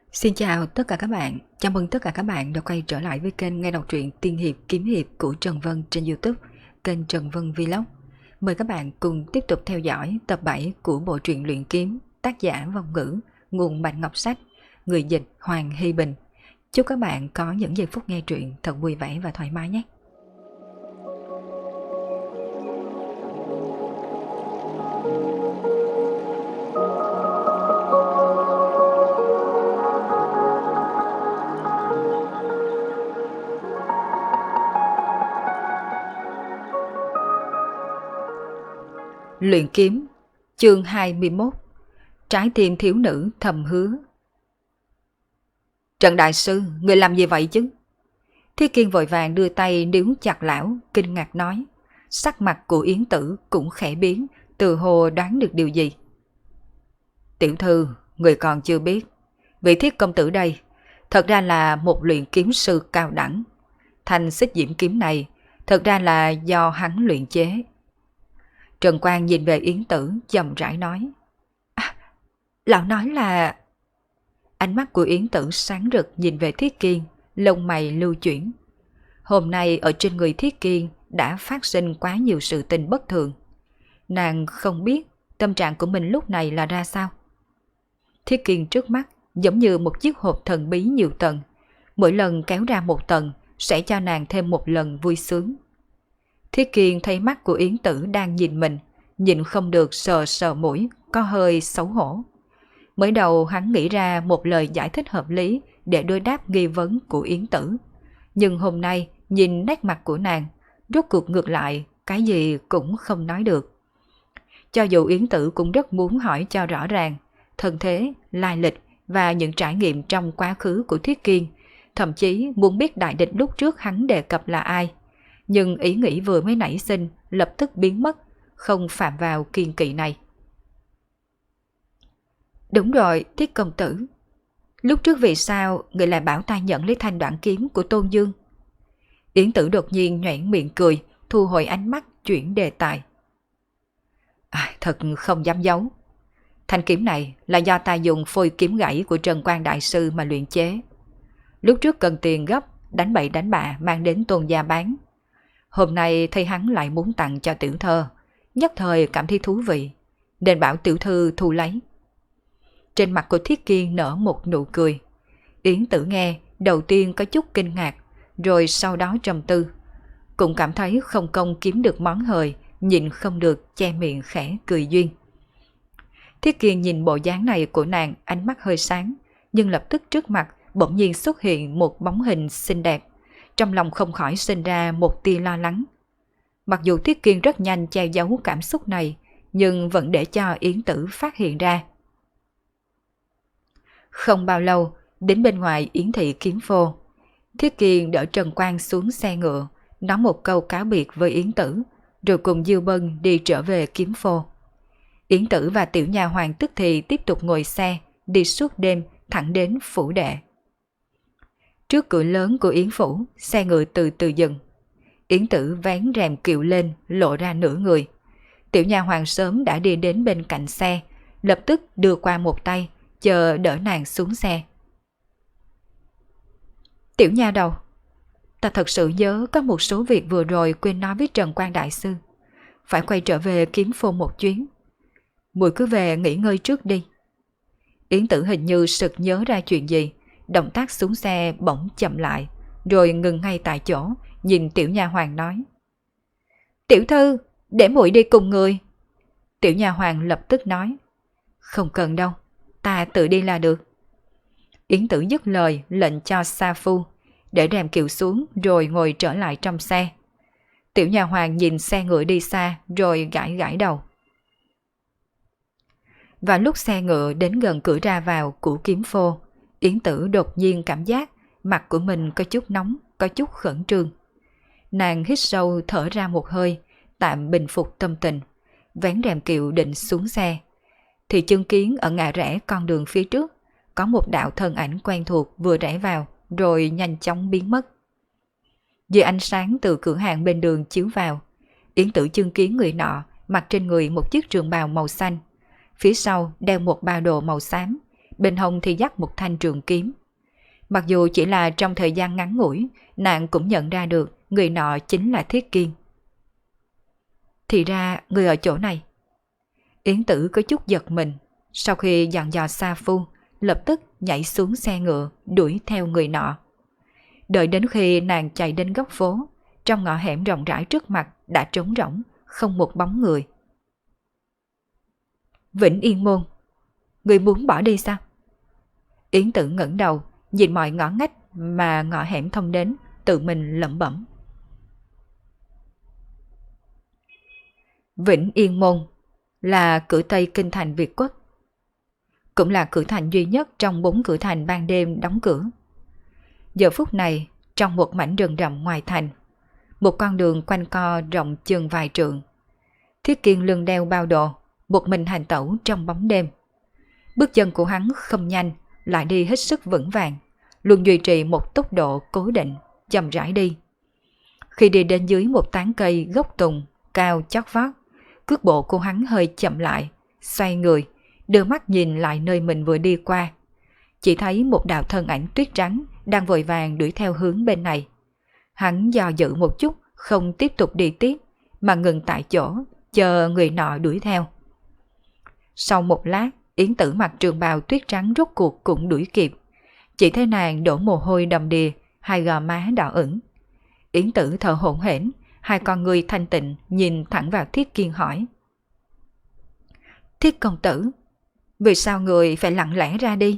Xin chào tất cả các bạn, chào mừng tất cả các bạn đã quay trở lại với kênh nghe đọc truyện tiên hiệp kiếm hiệp của Trần Vân trên YouTube, kênh Trần Vân Vlog. Mời các bạn cùng tiếp tục theo dõi tập 7 của bộ truyện luyện kiếm, tác giả Vong Ngữ, nguồn Bạch Ngọc Sách, người dịch Hoàng Hy Bình. Chúc các bạn có những giây phút nghe truyện thật vui vẻ và thoải mái nhé. Luyện kiếm, chương 21, trái tim thiếu nữ thầm hứa. Trần Đại Sư, người làm gì vậy chứ? Thiết Kiên vội vàng đưa tay níu chặt lão, kinh ngạc nói. Sắc mặt của Yến Tử cũng khẽ biến, từ hồ đoán được điều gì. Tiểu thư, người còn chưa biết. Vị Thiết công tử đây, thật ra là một luyện kiếm sư cao đẳng. Thanh xích diễm kiếm này, thật ra là do hắn luyện chế. Trần Quang nhìn về Yến Tử, chậm rãi nói. Lão nói là... Ánh mắt của Yến Tử sáng rực nhìn về Thiết Kiên, lông mày lưu chuyển. Hôm nay ở trên người Thiết Kiên đã phát sinh quá nhiều sự tình bất thường. Nàng không biết tâm trạng của mình lúc này là ra sao. Thiết Kiên trước mắt giống như một chiếc hộp thần bí nhiều tầng. Mỗi lần kéo ra một tầng sẽ cho nàng thêm một lần vui sướng. Thiết Kiên thấy mắt của Yến Tử đang nhìn mình, nhìn không được sờ sờ mũi, có hơi xấu hổ. Mới đầu hắn nghĩ ra một lời giải thích hợp lý để đối đáp nghi vấn của Yến Tử. Nhưng hôm nay nhìn nét mặt của nàng, rốt cuộc ngược lại, cái gì cũng không nói được. Cho dù Yến Tử cũng rất muốn hỏi cho rõ ràng, thân thế, lai lịch và những trải nghiệm trong quá khứ của Thiết Kiên, thậm chí muốn biết đại địch lúc trước hắn đề cập là ai. Nhưng ý nghĩ vừa mới nảy sinh lập tức biến mất, không phạm vào kiêng kỵ này. Đúng rồi, Thiết công tử. Lúc trước vì sao người lại bảo ta nhận lấy thanh đoạn kiếm của Tôn Dương? Yến Tử đột nhiên nhoẻn miệng cười, thu hồi ánh mắt chuyển đề tài. Thật không dám giấu. Thanh kiếm này là do ta dùng phôi kiếm gãy của Trần Quang Đại Sư mà luyện chế. Lúc trước cần tiền gấp, đánh bậy đánh bạ mang đến Tôn gia bán. Hôm nay thấy hắn lại muốn tặng cho tiểu thơ, nhất thời cảm thấy thú vị, nên bảo tiểu thư thu lấy. Trên mặt của Thiết Kiên nở một nụ cười. Yến Tử nghe, đầu tiên có chút kinh ngạc, rồi sau đó trầm tư. Cũng cảm thấy không công kiếm được món hời, nhịn không được che miệng khẽ cười duyên. Thiết Kiên nhìn bộ dáng này của nàng, ánh mắt hơi sáng, nhưng lập tức trước mặt bỗng nhiên xuất hiện một bóng hình xinh đẹp. Trong lòng không khỏi sinh ra một tia lo lắng. Mặc dù Thiết Kiên rất nhanh che giấu cảm xúc này, nhưng vẫn để cho Yến Tử phát hiện ra. Không bao lâu, đến bên ngoài Yến thị kiếm phô, Thiết Kiên đỡ Trần Quang xuống xe ngựa, nói một câu cáo biệt với Yến Tử, rồi cùng Diêu Bân đi trở về kiếm phô. Yến Tử và tiểu nha hoàng tức thì tiếp tục ngồi xe, đi suốt đêm thẳng đến phủ đệ. Trước cửa lớn của Yến phủ, xe ngựa từ từ dừng. Yến Tử vén rèm kiệu lên, lộ ra nửa người. Tiểu nha hoàng sớm đã đi đến bên cạnh xe, lập tức đưa qua một tay, chờ đỡ nàng xuống xe. Tiểu nha đầu, ta thật sự nhớ có một số việc vừa rồi quên nói với Trần Quang Đại Sư. Phải quay trở về kiếm phô một chuyến. Muội cứ về nghỉ ngơi trước đi. Yến Tử hình như sực nhớ ra chuyện gì, động tác xuống xe bỗng chậm lại, rồi ngừng ngay tại chỗ, nhìn tiểu nha hoàng nói. Tiểu thư, để muội đi cùng người. Tiểu nha hoàng lập tức nói. Không cần đâu, ta tự đi là được. Yến Tử dứt lời lệnh cho sa phu để rèm kiệu xuống rồi ngồi trở lại trong xe. Tiểu nha hoàng nhìn xe ngựa đi xa rồi gãi gãi đầu. Và lúc xe ngựa đến gần cửa ra vào của kiếm phô, Yến Tử đột nhiên cảm giác mặt của mình có chút nóng, có chút khẩn trương. Nàng hít sâu thở ra một hơi, tạm bình phục tâm tình, vén rèm kiệu định xuống xe. Thì chứng kiến ở ngã rẽ con đường phía trước, có một đạo thân ảnh quen thuộc vừa rẽ vào, rồi nhanh chóng biến mất. Dưới ánh sáng từ cửa hàng bên đường chiếu vào, Yến Tử chứng kiến người nọ mặc trên người một chiếc trường bào màu xanh, phía sau đeo một ba đồ màu xám, bên hông thì dắt một thanh trường kiếm. Mặc dù chỉ là trong thời gian ngắn ngủi, nàng cũng nhận ra được người nọ chính là Thiết Kiên. Thì ra người ở chỗ này. Yến Tử có chút giật mình, sau khi dặn dò Sa Phu, lập tức nhảy xuống xe ngựa đuổi theo người nọ. Đợi đến khi nàng chạy đến góc phố, trong ngõ hẻm rộng rãi trước mặt đã trống rỗng, không một bóng người. Vĩnh Yên Môn, người muốn bỏ đi sao? Yến Tử ngẩng đầu, nhìn mọi ngõ ngách mà ngõ hẻm thông đến, tự mình lẩm bẩm. Vĩnh Yên Môn là cửa Tây Kinh thành Việt Quốc, cũng là cửa thành duy nhất trong 4 cửa thành ban đêm đóng cửa. Giờ phút này, trong một mảnh rừng rậm ngoài thành, một con đường quanh co rộng chừng vài trượng. Thiết Kiên lưng đeo bao đồ, một mình hành tẩu trong bóng đêm. Bước chân của hắn không nhanh, lại đi hết sức vững vàng, luôn duy trì một tốc độ cố định, chậm rãi đi. Khi đi đến dưới một tán cây gốc tùng cao chót vót, cước bộ của hắn hơi chậm lại, xoay người, đưa mắt nhìn lại nơi mình vừa đi qua. Chỉ thấy một đạo thân ảnh tuyết trắng đang vội vàng đuổi theo hướng bên này. Hắn do dự một chút, không tiếp tục đi tiếp, mà ngừng tại chỗ, chờ người nọ đuổi theo. Sau một lát, Yến Tử mặc trường bào tuyết trắng rốt cuộc cũng đuổi kịp. Chỉ thấy nàng đổ mồ hôi đầm đìa, hai gò má đỏ ửng. Yến Tử thở hổn hển, hai con người thanh tịnh nhìn thẳng vào Thiết Kiên hỏi. Thiết công tử, vì sao người phải lặng lẽ ra đi?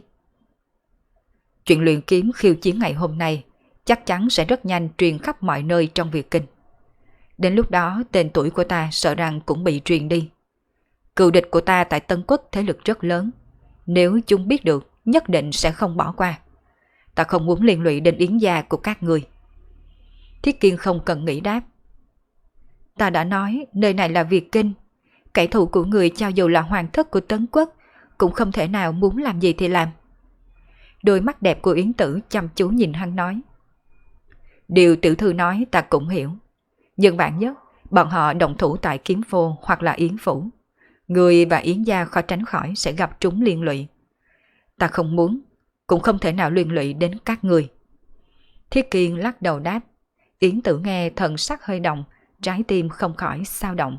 Chuyện luyện kiếm khiêu chiến ngày hôm nay chắc chắn sẽ rất nhanh truyền khắp mọi nơi trong Việt Kinh. Đến lúc đó tên tuổi của ta sợ rằng cũng bị truyền đi. Cừu địch của ta tại Tân Quốc thế lực rất lớn. Nếu chúng biết được, nhất định sẽ không bỏ qua. Ta không muốn liên lụy đến yến gia của các người. Thiết Kiên không cần nghĩ đáp. Ta đã nói nơi này là Việt Kinh. Kẻ thù của người cho dù là hoàng thất của Tấn Quốc cũng không thể nào muốn làm gì thì làm. Đôi mắt đẹp của Yến Tử chăm chú nhìn hắn nói. Điều tiểu thư nói ta cũng hiểu. Nhưng bạn nhất, bọn họ động thủ tại Kiếm Phô hoặc là Yến Phủ. Người và Yến gia khó tránh khỏi sẽ gặp trúng liên lụy. Ta không muốn, cũng không thể nào liên lụy đến các người. Thiết Kiên lắc đầu đáp. Yến Tử nghe thần sắc hơi động, trái tim không khỏi xao động.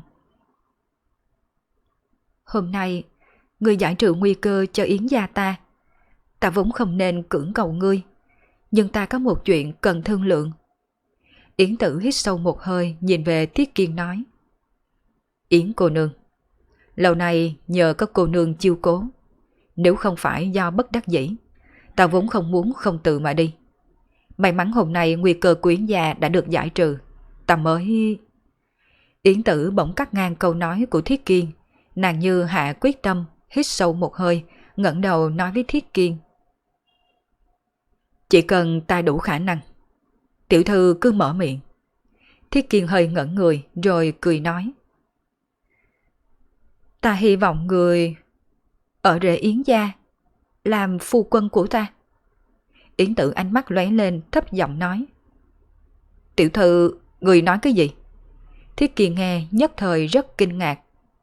Hôm nay, ngươi giải trừ nguy cơ cho Yến gia ta. Ta vốn không nên cưỡng cầu ngươi, nhưng ta có một chuyện cần thương lượng. Yến Tử hít sâu một hơi nhìn về Thiết Kiên nói. Yến cô nương, lâu nay nhờ có cô nương chiêu cố. Nếu không phải do bất đắc dĩ, ta vốn không muốn không tự mà đi. May mắn hôm nay nguy cơ của Yến gia đã được giải trừ, ta mới... Yến Tử bỗng cắt ngang câu nói của Thiết Kiên. Nàng như hạ quyết tâm, hít sâu một hơi, ngẩng đầu nói với Thiết Kiên. Chỉ cần ta đủ khả năng, tiểu thư cứ mở miệng. Thiết Kiên hơi ngẩn người rồi cười nói. Ta hy vọng người ở rể Yến gia làm phu quân của ta. Yến Tử ánh mắt lóe lên thấp giọng nói. Tiểu thư, người nói cái gì? Thiết Kiên nghe nhất thời rất kinh ngạc.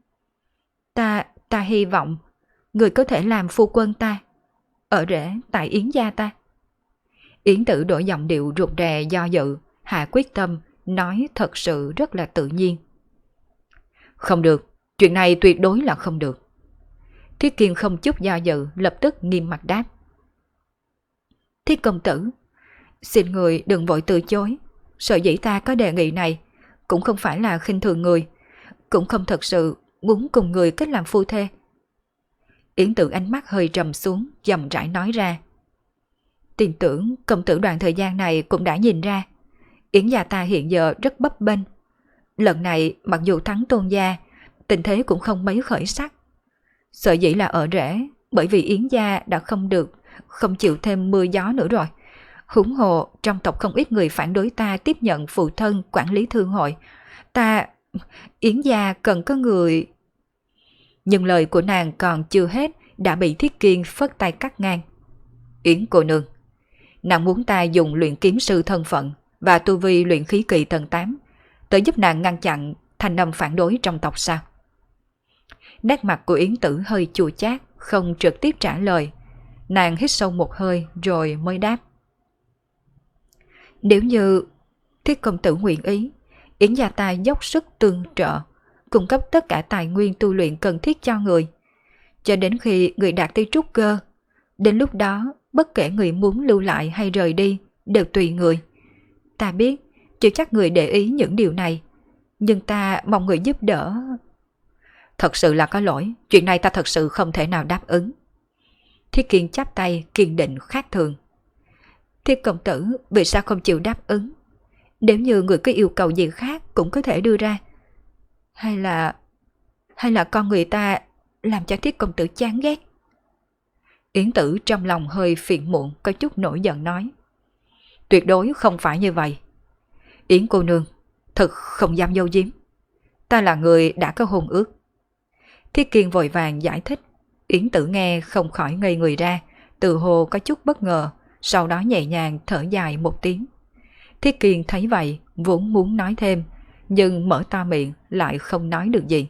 Ta hy vọng người có thể làm phu quân ta, ở rể tại Yến gia ta. Yến Tử đổi giọng điệu rụt rè do dự, hạ quyết tâm, nói thật sự rất là tự nhiên. Không được, chuyện này tuyệt đối là không được. Thiết Kiên không chút do dự, lập tức nghiêm mặt đáp. Thiết công tử, xin người đừng vội từ chối. Sở dĩ ta có đề nghị này cũng không phải là khinh thường người, cũng không thật sự muốn cùng người kết làm phu thê. Yến Tử ánh mắt hơi trầm xuống, chậm rãi nói ra. Tin tưởng công tử đoạn thời gian này cũng đã nhìn ra, Yến gia ta hiện giờ rất bấp bênh. Lần này mặc dù thắng Tôn gia, tình thế cũng không mấy khởi sắc. Sở dĩ là ở rễ, bởi vì Yến gia đã không chịu thêm mưa gió nữa rồi. Huống hồ trong tộc không ít người phản đối ta tiếp nhận phụ thân quản lý thương hội. Yến gia cần có người... Nhưng lời của nàng còn chưa hết đã bị Thiết Kiên phất tay cắt ngang. Yến cô nương, nàng muốn ta dùng luyện kiếm sư thân phận và tu vi luyện khí kỳ tầng 8 tới giúp nàng ngăn chặn thanh âm phản đối trong tộc sao? Nét mặt của Yến Tử hơi chua chát, không trực tiếp trả lời. Nàng hít sâu một hơi rồi mới đáp. Nếu như Thiết công tử nguyện ý, Yến gia ta dốc sức tương trợ, cung cấp tất cả tài nguyên tu luyện cần thiết cho người. Cho đến khi người đạt tới trúc cơ, đến lúc đó bất kể người muốn lưu lại hay rời đi đều tùy người. Ta biết chưa chắc người để ý những điều này, nhưng ta mong người giúp đỡ. Thật sự là có lỗi, chuyện này ta thật sự không thể nào đáp ứng. Thiết Kiên chắp tay kiên định khác thường. Thiết công tử vì sao không chịu đáp ứng? Nếu như người có yêu cầu gì khác cũng có thể đưa ra. Hay là con người ta làm cho Thiết công tử chán ghét? Yến Tử trong lòng hơi phiền muộn, có chút nổi giận nói. Tuyệt đối không phải như vậy. Yến cô nương, thật không dám giấu giếm. Ta là người đã có hôn ước. Thiết Kiên vội vàng giải thích. Yến Tử nghe không khỏi ngây người ra, tự hồ có chút bất ngờ, sau đó nhẹ nhàng thở dài một tiếng. Thiết Kiên thấy vậy, vốn muốn nói thêm, nhưng mở to miệng lại không nói được gì.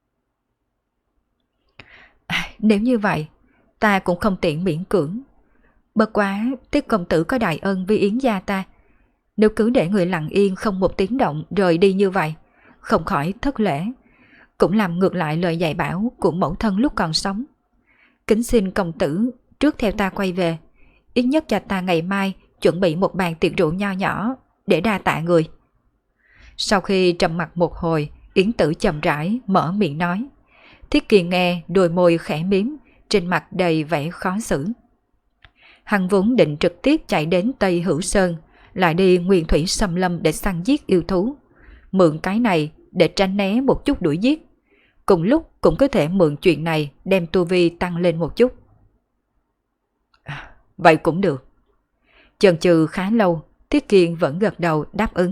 Nếu như vậy, ta cũng không tiện miễn cưỡng. Bất quá, Tiết công tử có đại ân với Yến gia ta. Nếu cứ để người lặng yên không một tiếng động rời đi như vậy, không khỏi thất lễ, cũng làm ngược lại lời dạy bảo của mẫu thân lúc còn sống. Kính xin công tử trước theo ta quay về, ít nhất cho ta ngày mai chuẩn bị một bàn tiệc rượu nho nhỏ để đa tạ người. Sau khi trầm mặc một hồi, Yến Tử chậm rãi mở miệng nói. Thiết Kiên nghe, đôi môi khẽ mím, trên mặt đầy vẻ khó xử. Hắn vốn định trực tiếp chạy đến Tây Hữu Sơn, lại đi Nguyên Thủy Xâm Lâm để săn giết yêu thú. Mượn cái này để tránh né một chút đuổi giết. Cùng lúc cũng có thể mượn chuyện này đem tu vi tăng lên một chút. Vậy cũng được. Chần chừ khá lâu, Thiết Kiên vẫn gật đầu đáp ứng.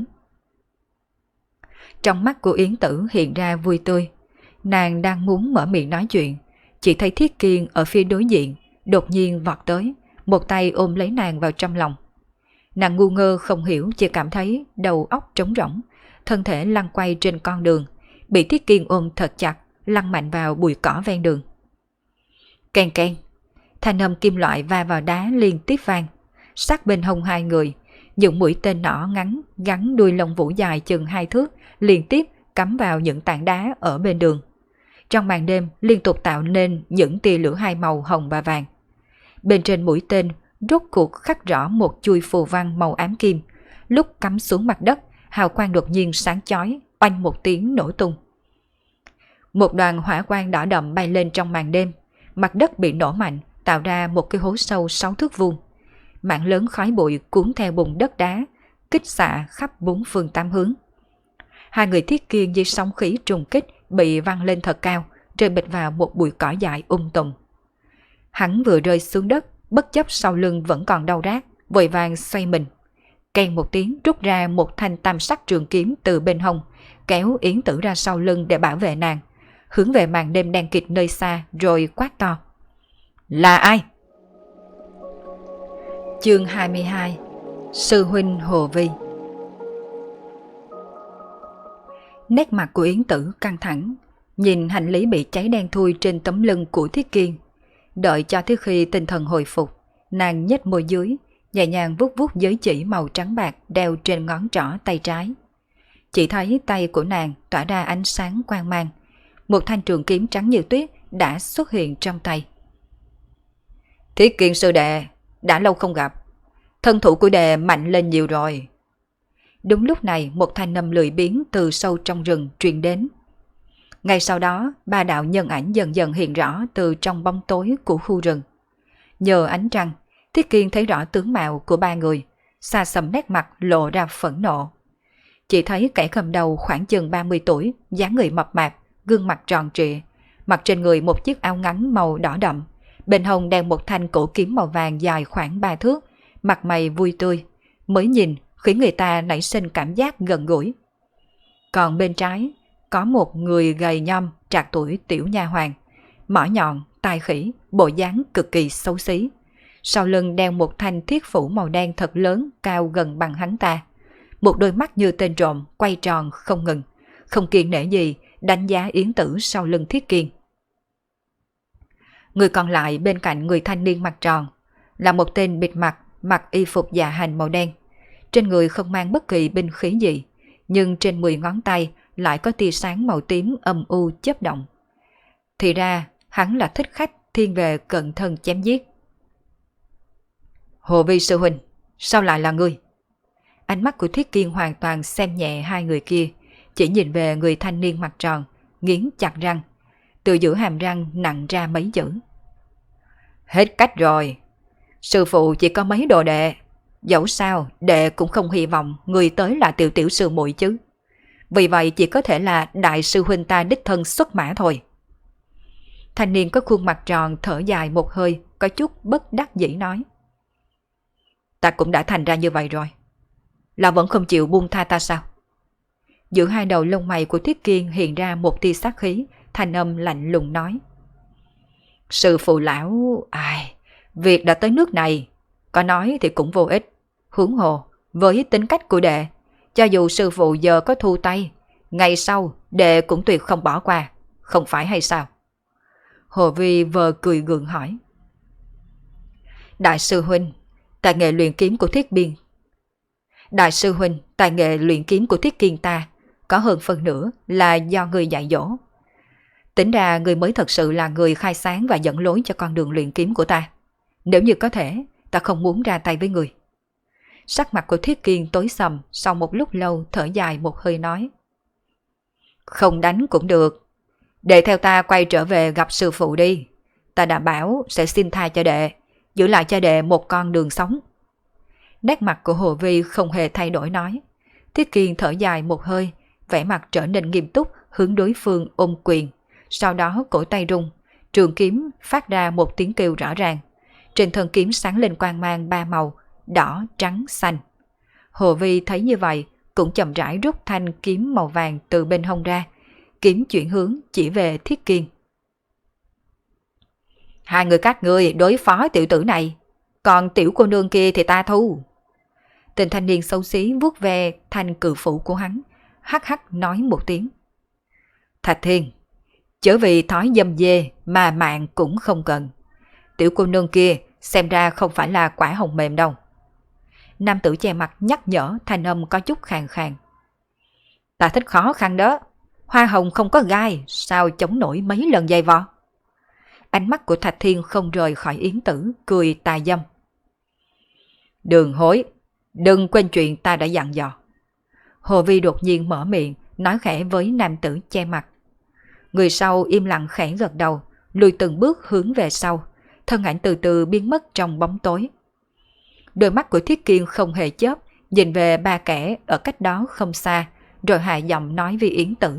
Trong mắt của Yến Tử hiện ra vui tươi. Nàng đang muốn mở miệng nói chuyện, chỉ thấy Thiết Kiên ở phía đối diện đột nhiên vọt tới, một tay ôm lấy nàng vào trong lòng. Nàng ngu ngơ không hiểu, chỉ cảm thấy đầu óc trống rỗng, thân thể lăn quay trên con đường, bị Thiết Kiên ôm thật chặt, lăn mạnh vào bụi cỏ ven đường. Keng keng, thanh âm kim loại va vào đá liên tiếp vang. Sát bên hông hai người, những mũi tên nỏ ngắn gắn đuôi lông vũ dài chừng 2 thước liên tiếp cắm vào những tảng đá ở bên đường. Trong màn đêm liên tục tạo nên những tia lửa hai màu hồng và vàng. Bên trên mũi tên rốt cuộc khắc rõ một chuôi phù văn màu ám kim, lúc cắm xuống mặt đất, hào quang đột nhiên sáng chói, oanh một tiếng nổ tung. Một đoàn hỏa quang đỏ đậm bay lên trong màn đêm, mặt đất bị nổ mạnh, tạo ra một cái hố sâu 6 thước vuông. Mảng lớn khói bụi cuốn theo bùn đất đá, kích xạ khắp 4 phương 8 hướng. Hai người Thiết Kiên dưới sóng khí trùng kích bị văng lên thật cao, rơi bịch vào một bụi cỏ dại tùm. Hắn vừa rơi xuống đất, bất chấp sau lưng vẫn còn đau rát, vội vàng xoay mình. Keng một tiếng rút ra một thanh tam sắc trường kiếm từ bên hông, kéo Yến Tử ra sau lưng để bảo vệ nàng, hướng về màn đêm đen kịt nơi xa rồi quát to. Là ai? Chương 22. Sư huynh Hồ Vi. Nét mặt của Yến Tử căng thẳng, nhìn hành lý bị cháy đen thui trên tấm lưng của Thiết Kiên. Đợi cho tới khi tinh thần hồi phục, nàng nhếch môi dưới, nhẹ nhàng vuốt vuốt giới chỉ màu trắng bạc đeo trên ngón trỏ tay trái. Chỉ thấy tay của nàng tỏa ra ánh sáng quang mang, một thanh trường kiếm trắng như tuyết đã xuất hiện trong tay. Thiết Kiên sư đệ, đã lâu không gặp, thân thủ của đệ mạnh lên nhiều rồi. Đúng lúc này một thanh âm lười biếng từ sâu trong rừng truyền đến. Ngay sau đó, ba đạo nhân ảnh dần dần hiện rõ từ trong bóng tối của khu rừng. Nhờ ánh trăng, Thiết Kiên thấy rõ tướng mạo của ba người, xa xăm nét mặt lộ ra phẫn nộ. Chỉ thấy kẻ cầm đầu khoảng chừng 30 tuổi, dáng người mập mạp, gương mặt tròn trịa, mặc trên người một chiếc áo ngắn màu đỏ đậm, bên hông đeo một thanh cổ kiếm màu vàng dài khoảng 3 thước, mặt mày vui tươi, mới nhìn khiến người ta nảy sinh cảm giác gần gũi. Còn bên trái, có một người gầy nhom trạc tuổi tiểu nha hoàn, mỏ nhọn, tai khỉ, bộ dáng cực kỳ xấu xí. Sau lưng đeo một thanh thiết phủ màu đen thật lớn, cao gần bằng hắn ta. Một đôi mắt như tên trộm quay tròn không ngừng, không kiêng nể gì đánh giá Yến Tử sau lưng Thiết Kiên. Người còn lại bên cạnh người thanh niên mặt tròn là một tên bịt mặt, mặc y phục dạ hành màu đen. Trên người không mang bất kỳ binh khí gì, nhưng trên 10 ngón tay lại có tia sáng màu tím âm u chớp động. Thì ra, hắn là thích khách thiên về cận thân chém giết. Hồ Vi sư huynh, sao lại là ngươi? Ánh mắt của Thiết Kiên hoàn toàn xem nhẹ hai người kia, chỉ nhìn về người thanh niên mặt tròn, nghiến chặt răng, từ giữa hàm răng nặng ra mấy chữ. Hết cách rồi, sư phụ chỉ có mấy đồ đệ, dẫu sao đệ cũng không hy vọng người tới là tiểu tiểu sư muội chứ. Vì vậy chỉ có thể là đại sư huynh ta đích thân xuất mã thôi. Thanh niên có khuôn mặt tròn thở dài một hơi, có chút bất đắc dĩ nói. Ta cũng đã thành ra như vậy rồi, là vẫn không chịu buông tha ta sao? Giữa hai đầu lông mày của Thiết Kiên hiện ra một tia sát khí, thanh âm lạnh lùng nói. Sư phụ lão, việc đã tới nước này, có nói thì cũng vô ích. Huống hồ, với tính cách của đệ, cho dù sư phụ giờ có thu tay, ngày sau đệ cũng tuyệt không bỏ qua, không phải hay sao? Hồ Vi vờ cười gượng hỏi. Đại sư huynh, tài nghệ luyện kiếm của Thiết Biên. Đại sư huynh, tài nghệ luyện kiếm của Thiết Kiên ta có hơn phần nữa là do người dạy dỗ. Tính ra người mới thật sự là người khai sáng và dẫn lối cho con đường luyện kiếm của ta. Nếu như có thể, ta không muốn ra tay với người. Sắc mặt của Thiết Kiên tối sầm, sau một lúc lâu thở dài một hơi nói. Không đánh cũng được, đệ theo ta quay trở về gặp sư phụ đi. Ta đã bảo sẽ xin tha cho đệ, giữ lại cho đệ một con đường sống. Nét mặt của Hồ Vi không hề thay đổi nói. Thiết Kiên thở dài một hơi, vẻ mặt trở nên nghiêm túc, hướng đối phương ôm quyền. Sau đó cổ tay rung, trường kiếm phát ra một tiếng kêu rõ ràng. Trên thân kiếm sáng lên quang mang ba màu, đỏ, trắng, xanh. Hồ Vi thấy như vậy, cũng chậm rãi rút thanh kiếm màu vàng từ bên hông ra. Kiếm chuyển hướng chỉ về Thiết Kiên. Hai người các ngươi đối phó tiểu tử này, còn tiểu cô nương kia thì ta thu. Tên thanh niên xấu xí vuốt ve thanh cự phủ của hắn, hắc hắc nói một tiếng. Thạch Thiên, chớ vì thói dâm dê mà mạng cũng không cần. Tiểu cô nương kia xem ra không phải là quả hồng mềm đâu. Nam tử che mặt nhắc nhở, thanh âm có chút khàn khàn. Ta thích khó khăn đó, hoa hồng không có gai, sao chống nổi mấy lần dày vò. Ánh mắt của Thạch Thiên không rời khỏi Yến Tử, cười tà dâm. Đường hối, đừng quên chuyện ta đã dặn dò. Hồ Vi đột nhiên mở miệng, nói khẽ với nam tử che mặt. Người sau im lặng khẽ gật đầu, lùi từng bước hướng về sau, thân ảnh từ từ biến mất trong bóng tối. Đôi mắt của Thiết Kiên không hề chớp, nhìn về ba kẻ ở cách đó không xa, rồi hạ giọng nói với Yến Tử.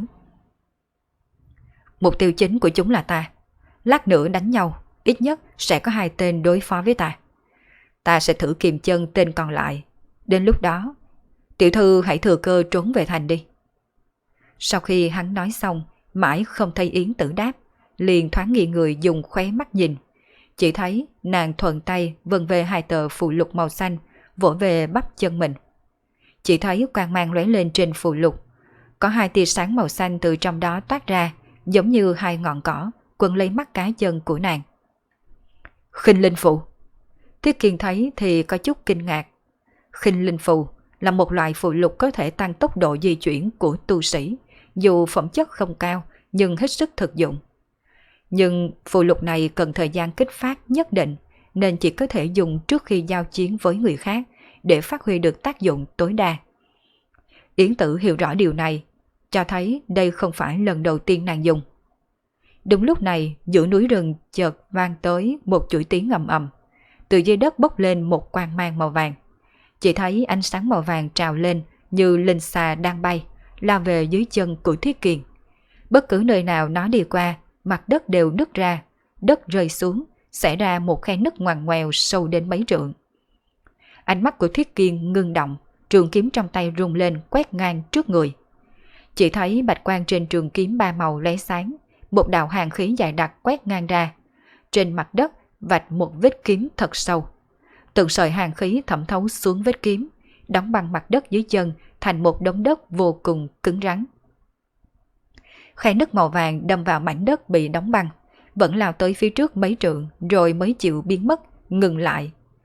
Mục tiêu chính của chúng là ta. Lát nữa đánh nhau, ít nhất sẽ có 2 tên đối phó với ta. Ta sẽ thử kiềm chân tên còn lại. Đến lúc đó, tiểu thư hãy thừa cơ trốn về thành đi. Sau khi hắn nói xong, mãi không thấy Yến Tử đáp, liền thoáng nghiêng người dùng khóe mắt nhìn. Chỉ thấy nàng thuận tay vân về 2 tờ phù lục màu xanh, vỗ về bắp chân mình. Chỉ thấy quang mang lóe lên trên phù lục. Có 2 tia sáng màu xanh từ trong đó toát ra, giống như 2 ngọn cỏ, quấn lấy mắt cá chân của nàng. Khinh linh phù. Thiết Kiên thấy thì có chút kinh ngạc. Khinh linh phù là một loại phù lục có thể tăng tốc độ di chuyển của tu sĩ, dù phẩm chất không cao nhưng hết sức thực dụng. Nhưng phù lục này cần thời gian kích phát nhất định, nên chỉ có thể dùng trước khi giao chiến với người khác để phát huy được tác dụng tối đa. Yến Tử hiểu rõ điều này, cho thấy đây không phải lần đầu tiên nàng dùng. Đúng lúc này, giữa núi rừng chợt vang tới một chuỗi tiếng ầm ầm. Từ dưới đất bốc lên một quang mang màu vàng. Chỉ thấy ánh sáng màu vàng trào lên như linh xà đang bay, lao về dưới chân của Thiết Kiên. Bất cứ nơi nào nó đi qua, mặt đất đều nứt ra, đất rơi xuống, xảy ra một khe nứt ngoằn ngoèo sâu đến mấy trượng. Ánh mắt của Thiết Kiên ngưng động, trường kiếm trong tay rung lên quét ngang trước người. Chỉ thấy bạch quang trên trường kiếm 3 màu lóe sáng, một đạo hàn khí dài đặc quét ngang ra. Trên mặt đất vạch một vết kiếm thật sâu. Từng sợi hàn khí thẩm thấu xuống vết kiếm, đóng băng mặt đất dưới chân thành một đống đất vô cùng cứng rắn. Khe nứt màu vàng đâm vào mảnh đất bị đóng băng, vẫn lao tới phía trước mấy trượng rồi mới chịu biến mất, ngừng lại,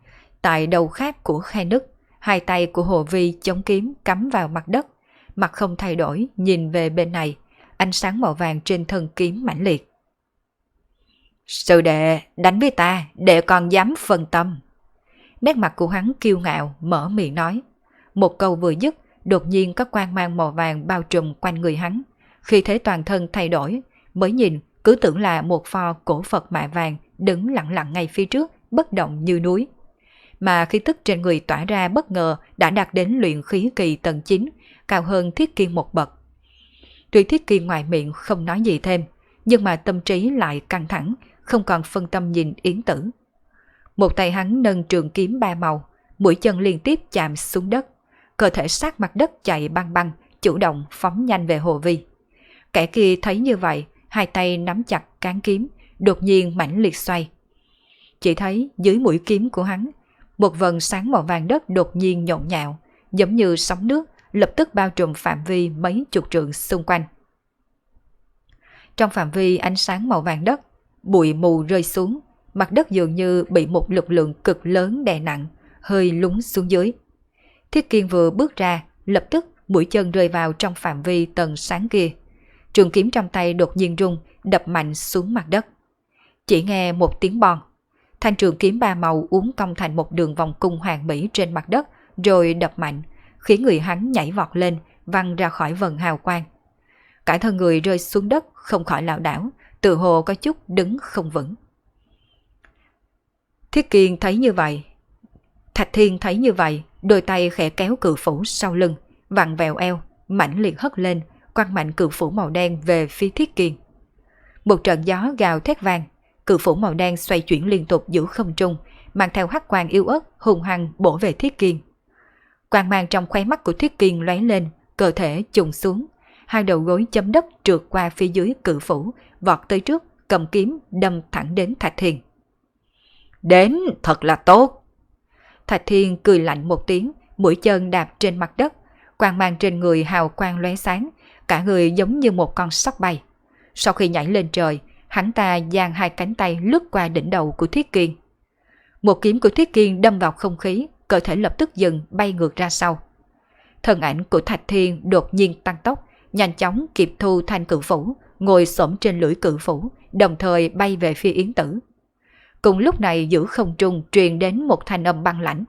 Tại đầu khác của khe nứt, hai tay của Hồ Vi chống kiếm cắm vào mặt đất, mặt không thay đổi nhìn về bên này, ánh sáng màu vàng trên thân kiếm mãnh liệt. Sư đệ, đánh với ta, đệ còn dám phân tâm. Nét mặt của hắn kiêu ngạo, mở miệng nói. Một câu vừa dứt, đột nhiên có quang mang màu vàng bao trùm quanh người hắn. Khi thế toàn thân thay đổi, mới nhìn cứ tưởng là một pho cổ Phật mạ vàng đứng lặng lặng ngay phía trước, bất động như núi. Mà khí tức trên người tỏa ra bất ngờ đã đạt đến luyện khí kỳ tầng 9, cao hơn Thiết Kiên một bậc. Tuy Thiết Kiên ngoài miệng không nói gì thêm, nhưng mà tâm trí lại căng thẳng, không còn phân tâm nhìn Yến Tử. Một tay hắn nâng trường kiếm ba màu, mũi chân liên tiếp chạm xuống đất, cơ thể sát mặt đất chạy băng băng, chủ động phóng nhanh về Hồ Vi. Kẻ kia thấy như vậy, hai tay nắm chặt cán kiếm, đột nhiên mãnh liệt xoay. Chỉ thấy dưới mũi kiếm của hắn, một vầng sáng màu vàng đất đột nhiên nhộn nhạo, giống như sóng nước, lập tức bao trùm phạm vi mấy chục trượng xung quanh. Trong phạm vi ánh sáng màu vàng đất, bụi mù rơi xuống, mặt đất dường như bị một lực lượng cực lớn đè nặng, hơi lún xuống dưới. Thiết Kiên vừa bước ra, lập tức mũi chân rơi vào trong phạm vi tầng sáng kia. Trường kiếm trong tay đột nhiên rung, đập mạnh xuống mặt đất. Chỉ nghe một tiếng bon, thanh trường kiếm ba màu uốn cong thành một đường vòng cung hoàn mỹ trên mặt đất, rồi đập mạnh, khiến người hắn nhảy vọt lên, văng ra khỏi vầng hào quang. Cả thân người rơi xuống đất, không khỏi lảo đảo, tự hồ có chút đứng không vững. Thiết Kiên thấy như vậy, Thạch Thiên thấy như vậy, đôi tay khẽ kéo cự phủ sau lưng, vặn vẹo eo, mãnh liệt hất lên, quăng mạnh cự phủ màu đen về phía Thiết Kiên. Một trận gió gào thét vang, cự phủ màu đen xoay chuyển liên tục giữa không trung, mang theo hắc quang yếu ớt hung hăng bổ về Thiết Kiên. Quang mang trong khóe mắt của Thiết Kiên lóe lên, cơ thể chùng xuống, hai đầu gối chấm đất trượt qua phía dưới cự phủ, vọt tới trước, cầm kiếm đâm thẳng đến Thạch Thiên. Đến thật là tốt. Thạch Thiên cười lạnh một tiếng, mũi chân đạp trên mặt đất, quang mang trên người hào quang lóe sáng, cả người giống như một con sóc bay. Sau khi nhảy lên trời, hắn ta giang hai cánh tay lướt qua đỉnh đầu của Thiết Kiên. Một kiếm của Thiết Kiên đâm vào không khí, cơ thể lập tức dừng, bay ngược ra sau. Thân ảnh của Thạch Thiên đột nhiên tăng tốc, nhanh chóng kịp thu thanh cự phủ, ngồi xổm trên lưỡi cự phủ, đồng thời bay về phía Yến Tử. Cùng lúc này giữa không trung truyền đến một thanh âm băng lãnh.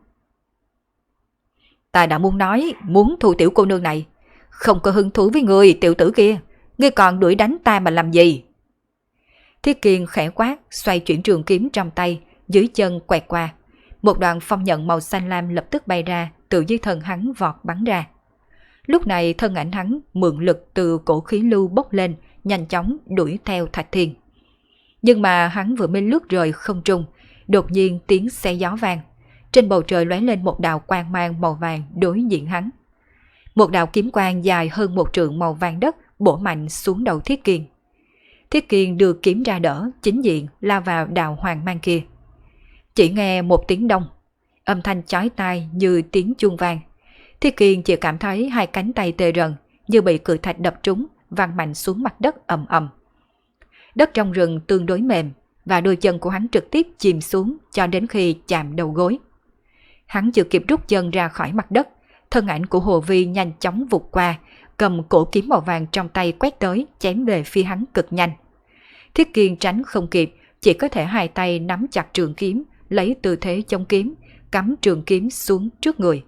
Ta đã muốn nói, muốn thu tiểu cô nương này, không có hứng thú với người tiểu tử kia, ngươi còn đuổi đánh ta mà làm gì? Thiết Kiên khẽ quát, xoay chuyển trường kiếm trong tay, dưới chân quẹt qua. Một đoạn phong nhận màu xanh lam lập tức bay ra, từ dưới thân hắn vọt bắn ra. Lúc này thân ảnh hắn mượn lực từ cổ khí lưu bốc lên, nhanh chóng đuổi theo Thạch Thiên. Nhưng mà hắn vừa mới lướt rời không trung, đột nhiên tiếng xé gió vang. Trên bầu trời lóe lên một đạo quang mang màu vàng đối diện hắn. Một đạo kiếm quang dài hơn một trượng màu vàng đất bổ mạnh xuống đầu Thiết Kiên. Thiết Kiên đưa kiếm ra đỡ, chính diện lao vào đạo hoàng mang kia. Chỉ nghe một tiếng đông, âm thanh chói tai như tiếng chuông vang. Thiết Kiên chỉ cảm thấy hai cánh tay tê rần, như bị cự thạch đập trúng, văng mạnh xuống mặt đất ầm ầm. Đất trong rừng tương đối mềm, và đôi chân của hắn trực tiếp chìm xuống cho đến khi chạm đầu gối. Hắn chưa kịp rút chân ra khỏi mặt đất, thân ảnh của Hồ Vi nhanh chóng vụt qua, cầm cổ kiếm màu vàng trong tay quét tới, chém về phía hắn cực nhanh. Thiết Kiên tránh không kịp, chỉ có thể hai tay nắm chặt trường kiếm, lấy tư thế chống kiếm, cắm trường kiếm xuống trước người.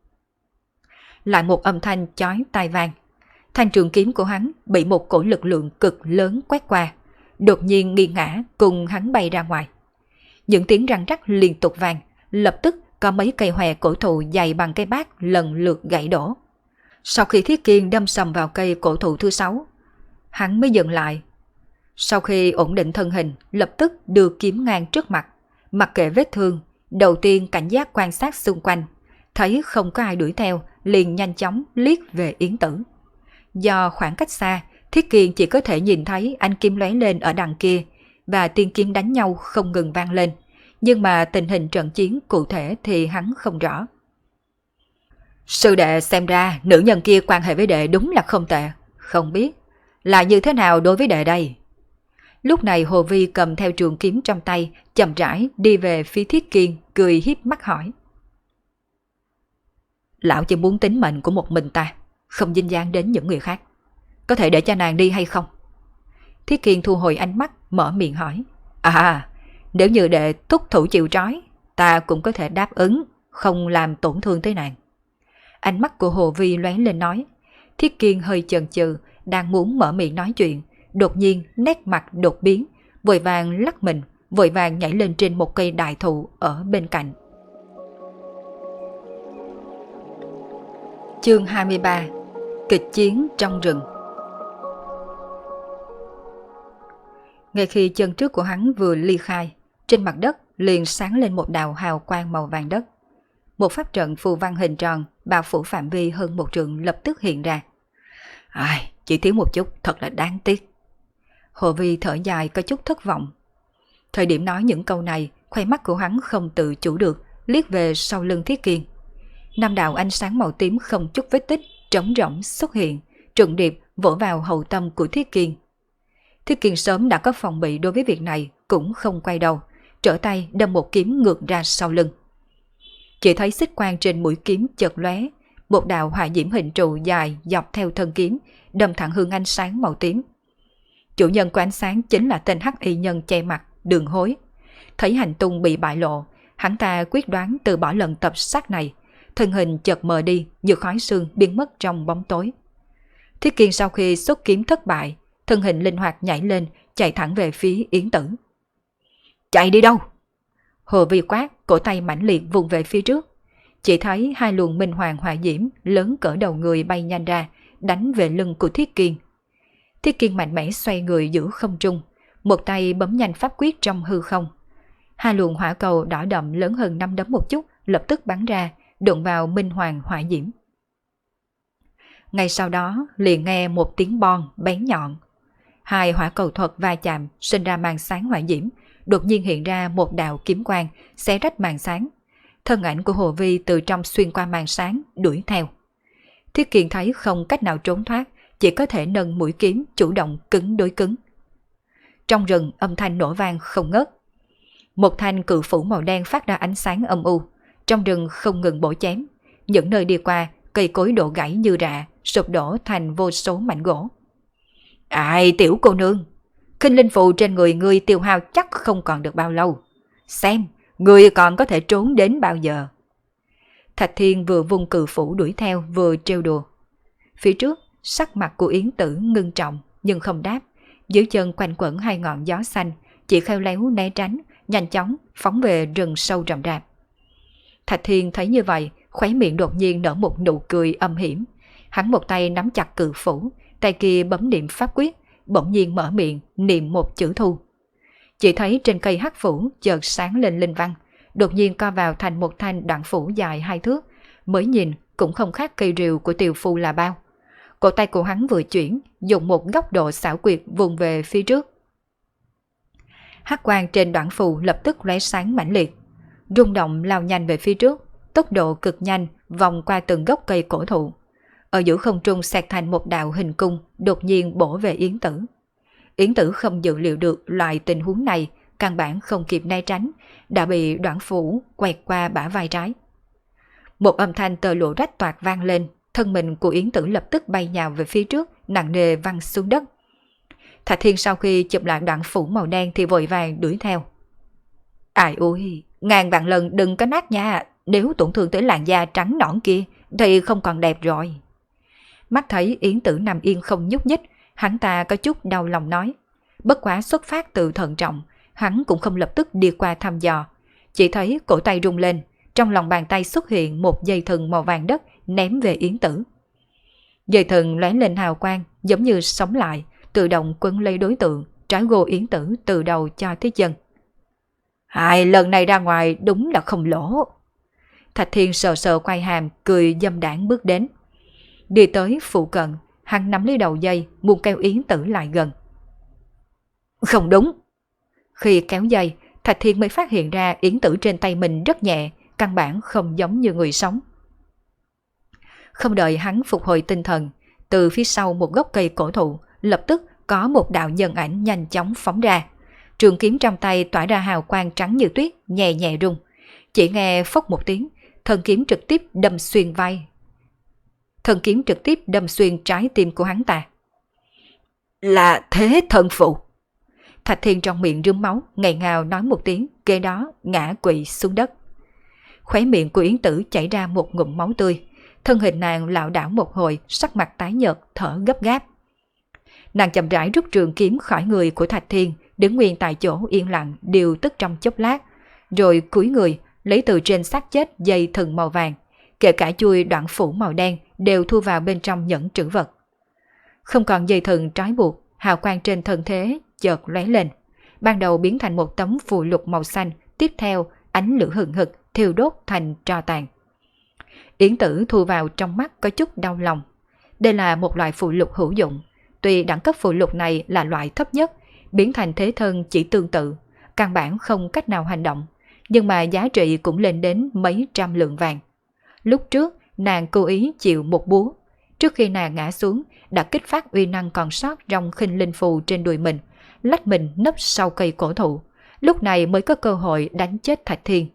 Lại một âm thanh chói tai vang. Thanh trường kiếm của hắn bị một cổ lực lượng cực lớn quét qua, đột nhiên nghiêng ngã cùng hắn bay ra ngoài. Những tiếng răng rắc liên tục vang, lập tức có mấy cây hòe cổ thụ dày bằng cây bát lần lượt gãy đổ. Sau khi Thiết Kiên đâm sầm vào cây cổ thụ thứ 6, hắn mới dừng lại. Sau khi ổn định thân hình, lập tức đưa kiếm ngang trước mặt, mặc kệ vết thương, đầu tiên cảnh giác quan sát xung quanh, thấy không có ai đuổi theo, liền nhanh chóng liếc về Yến Tử. Do khoảng cách xa, Thiết Kiên chỉ có thể nhìn thấy ánh kiếm lóe lên ở đằng kia và tiếng kiếm đánh nhau không ngừng vang lên, nhưng mà tình hình trận chiến cụ thể thì hắn không rõ. Sư đệ, xem ra nữ nhân kia quan hệ với đệ đúng là không tệ, không biết là như thế nào đối với đệ đây. Lúc này Hồ Vi cầm theo trường kiếm trong tay, chậm rãi đi về phía Thiết Kiên, cười hiếp mắt hỏi. Lão chỉ muốn tính mệnh của một mình ta, không dính dáng đến những người khác. Có thể để cho nàng đi hay không? Thiết Kiên thu hồi ánh mắt, mở miệng hỏi. Nếu như đệ thúc thủ chịu trói, ta cũng có thể đáp ứng, không làm tổn thương tới nàng. Ánh mắt của Hồ Vi lóe lên nói. Thiết Kiên hơi chần chừ, đang muốn mở miệng nói chuyện, đột nhiên nét mặt đột biến, vội vàng lắc mình, vội vàng nhảy lên trên một cây đại thụ ở bên cạnh. Chương 23. Kịch chiến trong rừng. Ngay khi chân trước của hắn vừa ly khai, trên mặt đất liền sáng lên một đạo hào quang màu vàng đất. Một pháp trận phù văn hình tròn bao phủ phạm vi hơn 1 trượng lập tức hiện ra. Chỉ thiếu một chút, thật là đáng tiếc. Hồ Vi thở dài có chút thất vọng. Thời điểm nói những câu này, khoe mắt của hắn không tự chủ được liếc về sau lưng Thiết Kiên. 5 đạo ánh sáng màu tím không chút vết tích, trống rỗng xuất hiện, trùng điệp vỗ vào hậu tâm của Thiết Kiên. Thiết Kiên sớm đã có phòng bị đối với việc này, cũng không quay đầu, trở tay đâm một kiếm ngược ra sau lưng. Chỉ thấy xích quang trên mũi kiếm chợt lóe, một đạo hỏa diễm hình trụ dài dọc theo thân kiếm, đâm thẳng hướng ánh sáng màu tím. Chủ nhân của ánh sáng chính là tên hắc y nhân che mặt, Đường Hối. Thấy hành tung bị bại lộ, hắn ta quyết đoán từ bỏ lần tập sát này, thân hình chợt mờ đi như khói sương biến mất trong bóng tối. Thiết Kiên sau khi xuất kiếm thất bại, thân hình linh hoạt nhảy lên, chạy thẳng về phía Yến Tử. Chạy đi đâu? Hồ Vi quát, cổ tay mãnh liệt vùng về phía trước. Chỉ thấy 2 luồng minh hoàng hỏa diễm lớn cỡ đầu người bay nhanh ra, đánh về lưng của Thiết Kiên. Thiết Kiên mạnh mẽ xoay người giữ không trung, một tay bấm nhanh pháp quyết trong hư không. 2 luồng hỏa cầu đỏ đậm lớn hơn 5 đấm một chút lập tức bắn ra, đụng vào minh hoàng hỏa diễm. Ngay sau đó liền nghe một tiếng bon bén nhọn. 2 hỏa cầu thuật va chạm sinh ra màn sáng hỏa diễm, đột nhiên hiện ra một đạo kiếm quang xé rách màn sáng. Thân ảnh của Hồ Vi từ trong xuyên qua màn sáng đuổi theo. Thiết Kiên thấy không cách nào trốn thoát, chỉ có thể nâng mũi kiếm chủ động cứng đối cứng. Trong rừng âm thanh nổ vang không ngớt. Một thanh cự phủ màu đen phát ra ánh sáng âm u, trong rừng không ngừng bổ chém. Những nơi đi qua, cây cối đổ gãy như rạ, sụp đổ thành vô số mảnh gỗ. Tiểu cô nương, khinh linh phù trên người ngươi tiêu hao chắc không còn được bao lâu. Xem, ngươi còn có thể trốn đến bao giờ? Thạch Thiên vừa vung cự phủ đuổi theo vừa trêu đùa. Phía trước, sắc mặt của Yến Tử ngưng trọng nhưng không đáp, dưới chân quanh quẩn 2 ngọn gió xanh, chỉ khéo léo né tránh, nhanh chóng phóng về rừng sâu rậm rạp. Thạch Thiên thấy như vậy, khóe miệng đột nhiên nở một nụ cười âm hiểm. Hắn một tay nắm chặt cự phủ, tay kia bấm niệm pháp quyết, bỗng nhiên mở miệng niệm một chữ thu. Chỉ thấy trên cây hắc phủ chợt sáng lên linh văn, đột nhiên co vào thành một thanh đoạn phủ dài 2 thước, mới nhìn cũng không khác cây rìu của tiều phu là bao. Cổ tay của hắn vừa chuyển, dùng một góc độ xảo quyệt vùng về phía trước. Hắc quang trên đoạn phù lập tức lóe sáng mãnh liệt, rung động lao nhanh về phía trước, tốc độ cực nhanh vòng qua từng gốc cây cổ thụ. Ở giữa không trung xẹt thành một đạo hình cung, đột nhiên bổ về Yến Tử. Yến Tử không dự liệu được loại tình huống này, căn bản không kịp né tránh, đã bị đoạn phủ quẹt qua bả vai trái. Một âm thanh tơ lụa rách toạc vang lên, thân mình của Yến Tử lập tức bay nhào về phía trước, nặng nề văng xuống đất. Thạch Thiên sau khi chụp lại đoạn phủ màu đen thì vội vàng đuổi theo. Ai ôi, ngàn vạn lần đừng có nát nha, nếu tổn thương tới làn da trắng nõn kia thì không còn đẹp rồi. Mắt thấy Yến Tử nằm yên không nhúc nhích, hắn ta có chút đau lòng nói. Bất quá xuất phát từ thận trọng, hắn cũng không lập tức đi qua thăm dò. Chỉ thấy cổ tay rung lên, trong lòng bàn tay xuất hiện một dây thừng màu vàng đất ném về Yến Tử. Dây thừng lóe lên hào quang, giống như sống lại, tự động quấn lấy đối tượng, trói gô Yến Tử từ đầu cho tới chân. Lần này ra ngoài đúng là không lỗ. Thạch Thiên sờ sờ quay hàm, cười dâm đảng bước đến. Đi tới phụ cận, hắn nắm lấy đầu dây, muốn kéo Yến Tử lại gần. Không đúng. Khi kéo dây, Thạch Thiên mới phát hiện ra Yến Tử trên tay mình rất nhẹ, căn bản không giống như người sống. Không đợi hắn phục hồi tinh thần, từ phía sau một gốc cây cổ thụ, lập tức có một đạo nhân ảnh nhanh chóng phóng ra. Trường kiếm trong tay tỏa ra hào quang trắng như tuyết, nhẹ nhẹ rung. Chỉ nghe phốc một tiếng, thân kiếm trực tiếp đâm xuyên vai. Thân kiếm trực tiếp đâm xuyên trái tim của hắn ta. Là thế thần phụ. Thạch Thiên trong miệng rướm máu, ngây ngào nói một tiếng, kế đó ngã quỵ xuống đất. Khóe miệng của Yến Tử chảy ra một ngụm máu tươi, thân hình nàng lảo đảo một hồi, sắc mặt tái nhợt, thở gấp gáp. Nàng chậm rãi rút trường kiếm khỏi người của Thạch Thiên, đứng nguyên tại chỗ yên lặng điều tức trong chốc lát, rồi cúi người lấy từ trên xác chết dây thừng màu vàng, kể cả chuôi đoạn phủ màu đen đều thu vào bên trong nhẫn trữ vật. Không còn dây thừng trói buộc, hào quang trên thân thế chợt lóe lên, ban đầu biến thành một tấm phù lục màu xanh, tiếp theo ánh lửa hừng hực thiêu đốt thành tro tàn. Yến Tử thu vào trong mắt có chút đau lòng. Đây là một loại phù lục hữu dụng, tuy đẳng cấp phù lục này là loại thấp nhất, biến thành thế thân chỉ tương tự, căn bản không cách nào hành động, nhưng mà giá trị cũng lên đến mấy trăm lượng vàng. Lúc trước nàng cố ý chịu một búa, trước khi nàng ngã xuống đã kích phát uy năng còn sót trong khinh linh phù trên đùi mình, lách mình nấp sau cây cổ thụ, lúc này mới có cơ hội đánh chết Thạch Thiên.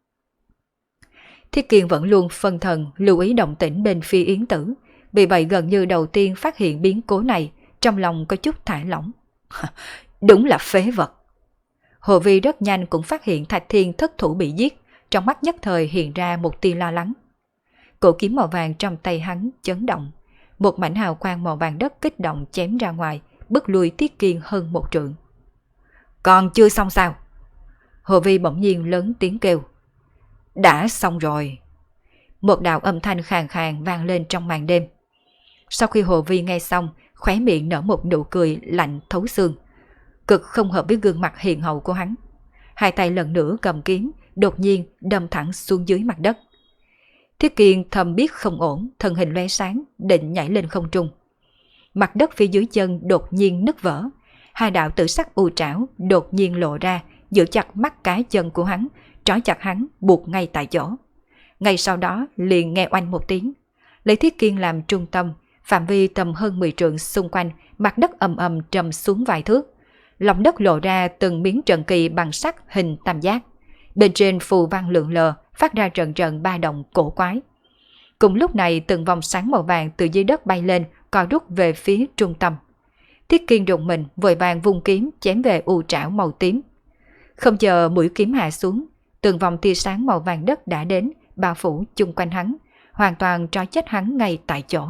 Thiết Kiên vẫn luôn phân thần lưu ý động tĩnh bên phía Yến Tử, vì vậy gần như đầu tiên phát hiện biến cố này, trong lòng có chút thả lỏng. Đúng là phế vật. Hồ Vi rất nhanh cũng phát hiện Thạch Thiên thất thủ bị giết, trong mắt nhất thời hiện ra một tia lo lắng. Cổ kiếm màu vàng trong tay hắn chấn động, một mảnh hào quang màu vàng đất kích động chém ra ngoài, bức lui Thiết Kiên hơn một trượng. Còn chưa xong sao? Hồ Vi bỗng nhiên lớn tiếng kêu. Đã xong rồi. Một đạo âm thanh khàn khàn vang lên trong màn đêm. Sau khi Hồ Vi nghe xong, khóe miệng nở một nụ cười lạnh thấu xương, cực không hợp với gương mặt hiền hậu của hắn. Hai tay lần nữa cầm kiếm, đột nhiên đâm thẳng xuống dưới mặt đất. Thiết Kiên thầm biết không ổn, thân hình lóe sáng, định nhảy lên không trung. Mặt đất phía dưới chân đột nhiên nứt vỡ, hai đạo tử sắc u trảo đột nhiên lộ ra, giữ chặt mắt cá chân của hắn, trói chặt hắn buộc ngay tại chỗ. Ngay sau đó liền nghe oanh một tiếng, lấy Thiết Kiên làm trung tâm, phạm vi tầm hơn 10 trượng xung quanh, mặt đất ầm ầm trầm xuống vài thước. Lòng đất lộ ra từng miếng trận kỳ bằng sắt hình tam giác, bên trên phù văn lượn lờ, phát ra trận trận ba động cổ quái. Cùng lúc này từng vòng sáng màu vàng từ dưới đất bay lên, co rút về phía trung tâm. Thiết Kiên rùng mình vội vàng vung kiếm chém về u trảo màu tím. Không chờ mũi kiếm hạ xuống, từng vòng tia sáng màu vàng đất đã đến, bao phủ chung quanh hắn, hoàn toàn trói chết hắn ngay tại chỗ.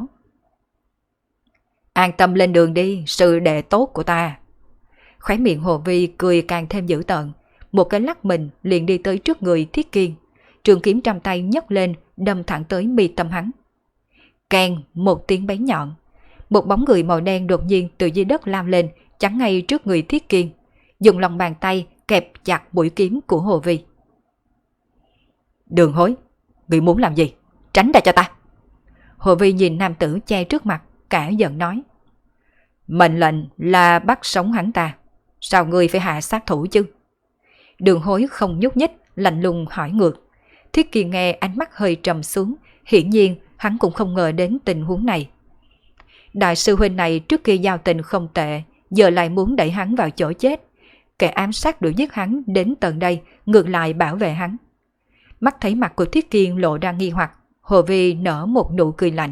An tâm lên đường đi, sư đệ tốt của ta. Khóe miệng Hồ Vi cười càng thêm dữ tợn, một cái lắc mình liền đi tới trước người Thiết Kiên, trường kiếm trong tay nhấc lên, đâm thẳng tới mi tâm hắn. Keng một tiếng bén nhọn, một bóng người màu đen đột nhiên từ dưới đất lao lên, chắn ngay trước người Thiết Kiên, dùng lòng bàn tay kẹp chặt mũi kiếm của Hồ Vi. Đường Hối, ngươi muốn làm gì? Tránh ra cho ta. Hồ Vi nhìn nam tử che trước mặt, cả giận nói. Mệnh lệnh là bắt sống hắn ta, sao ngươi phải hạ sát thủ chứ? Đường Hối không nhúc nhích, lạnh lùng hỏi ngược. Thiết Kiên nghe ánh mắt hơi trầm xuống, hiển nhiên hắn cũng không ngờ đến tình huống này. Đại sư huynh này trước kia giao tình không tệ, giờ lại muốn đẩy hắn vào chỗ chết. Kẻ ám sát đuổi giết hắn đến tận đây, ngược lại bảo vệ hắn. Mắt thấy mặt của Thiết Kiên lộ ra nghi hoặc, Hồ Vi nở một nụ cười lạnh.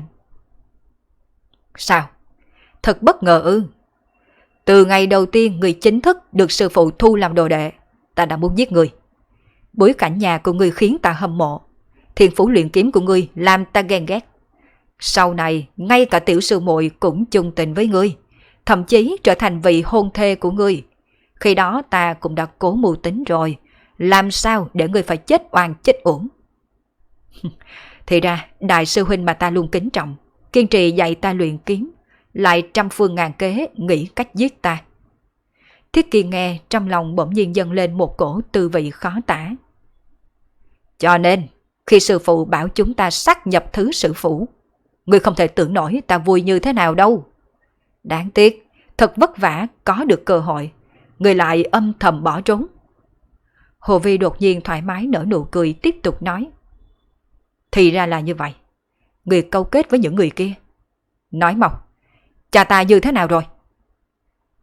Sao? Thật bất ngờ ư? Từ ngày đầu tiên người chính thức được sư phụ thu làm đồ đệ, ta đã muốn giết người. Bối cảnh nhà của ngươi khiến ta hâm mộ, thiên phú luyện kiếm của ngươi làm ta ghen ghét. Sau này ngay cả tiểu sư muội cũng chung tình với ngươi, thậm chí trở thành vị hôn thê của ngươi. Khi đó ta cũng đã cố mưu tính rồi, làm sao để ngươi phải chết oan chết uổng. Thì ra đại sư huynh mà ta luôn kính trọng, kiên trì dạy ta luyện kiếm, lại trăm phương ngàn kế nghĩ cách giết ta. Thiết Kiên nghe trong lòng bỗng nhiên dâng lên một cổ tư vị khó tả. Cho nên khi sư phụ bảo chúng ta sát nhập thứ sử phủ, ngươi không thể tưởng nổi ta vui như thế nào đâu. Đáng tiếc, thật vất vả có được cơ hội, ngươi lại âm thầm bỏ trốn. Hồ Vi đột nhiên thoải mái nở nụ cười tiếp tục nói. Thì ra là như vậy, ngươi câu kết với những người kia. Nói mau, cha ta như thế nào rồi?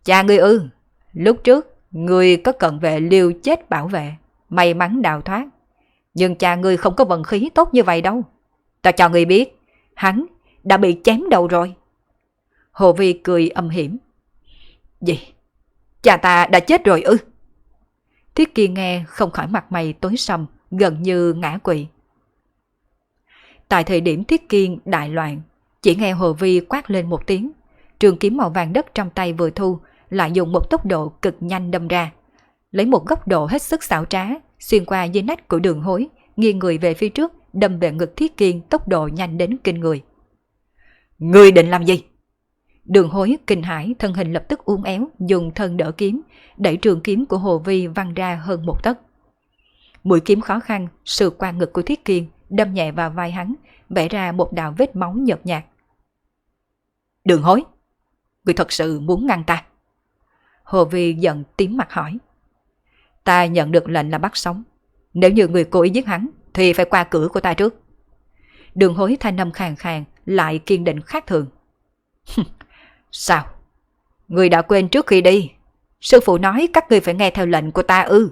Cha ngươi ư? Lúc trước, ngươi có cận vệ liều chết bảo vệ, may mắn đào thoát. Nhưng cha ngươi không có vận khí tốt như vậy đâu. Ta cho ngươi biết, hắn đã bị chém đầu rồi. Hồ Vi cười âm hiểm. Gì? Cha ta đã chết rồi ư? Thiết Kiên nghe không khỏi mặt mày tối sầm, gần như ngã quỵ. Tại thời điểm Thiết Kiên đại loạn, chỉ nghe Hồ Vi quát lên một tiếng, trường kiếm màu vàng đất trong tay vừa thu, lại dùng một tốc độ cực nhanh đâm ra, lấy một góc độ hết sức xảo trá, xuyên qua dây nách của Đường Hối, nghiêng người về phía trước, đâm về ngực Thiết Kiên tốc độ nhanh đến kinh người. Ngươi định làm gì? Đường Hối kinh hãi, thân hình lập tức uốn éo, dùng thân đỡ kiếm, đẩy trường kiếm của Hồ Vi văng ra hơn một tấc. Mũi kiếm khó khăn sượt qua ngực của Thiết Kiên, đâm nhẹ vào vai hắn, vẽ ra một đạo vết máu nhợt nhạt. Đường Hối, ngươi thật sự muốn ngăn ta? Hồ Vi giận tím mặt hỏi. Ta nhận được lệnh là bắt sống. Nếu như người cố ý giết hắn, thì phải qua cửa của ta trước. Đường Hối thanh âm khàn khàn, lại kiên định khác thường. Sao? Ngươi đã quên trước khi đi, sư phụ nói các ngươi phải nghe theo lệnh của ta ư?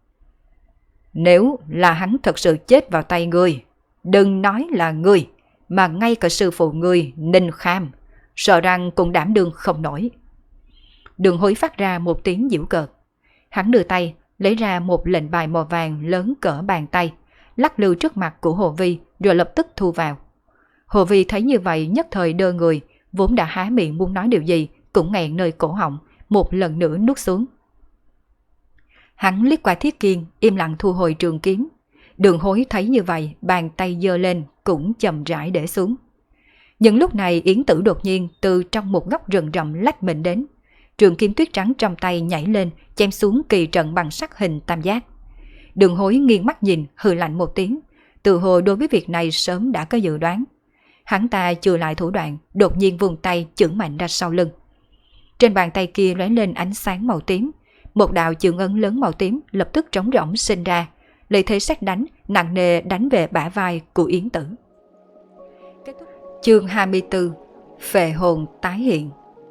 Nếu là hắn thật sự chết vào tay ngươi, đừng nói là ngươi, mà ngay cả sư phụ ngươi Ninh Kham, sợ rằng cũng đảm đương không nổi. Đường Hối phát ra một tiếng giễu cợt. Hắn đưa tay lấy ra một lệnh bài màu vàng lớn cỡ bàn tay, lắc lư trước mặt của Hồ Vi rồi lập tức thu vào. Hồ Vi thấy như vậy nhất thời đơ người, vốn đã há miệng muốn nói điều gì cũng nghẹn nơi cổ họng, một lần nữa nuốt xuống. Hắn liếc qua Thiết Kiên, im lặng thu hồi trường kiếm. Đường Hối thấy như vậy, bàn tay giơ lên cũng chậm rãi để xuống. Nhưng lúc này Yến Tử đột nhiên từ trong một góc rừng rậm lách mình đến. Trường kiếm tuyết trắng trong tay nhảy lên, chém xuống kỳ trận bằng sắc hình tam giác. Đường Hối nghiêng mắt nhìn, hừ lạnh một tiếng, tự hồ đối với việc này sớm đã có dự đoán. Hắn ta chừa lại thủ đoạn, đột nhiên vùng tay chưởng mạnh ra sau lưng. Trên bàn tay kia lóe lên ánh sáng màu tím, một đạo chưởng ấn lớn màu tím lập tức trống rỗng sinh ra, lấy thế sét đánh nặng nề đánh về bả vai của Yến Tử. Chương 24: Phệ hồn tái hiện.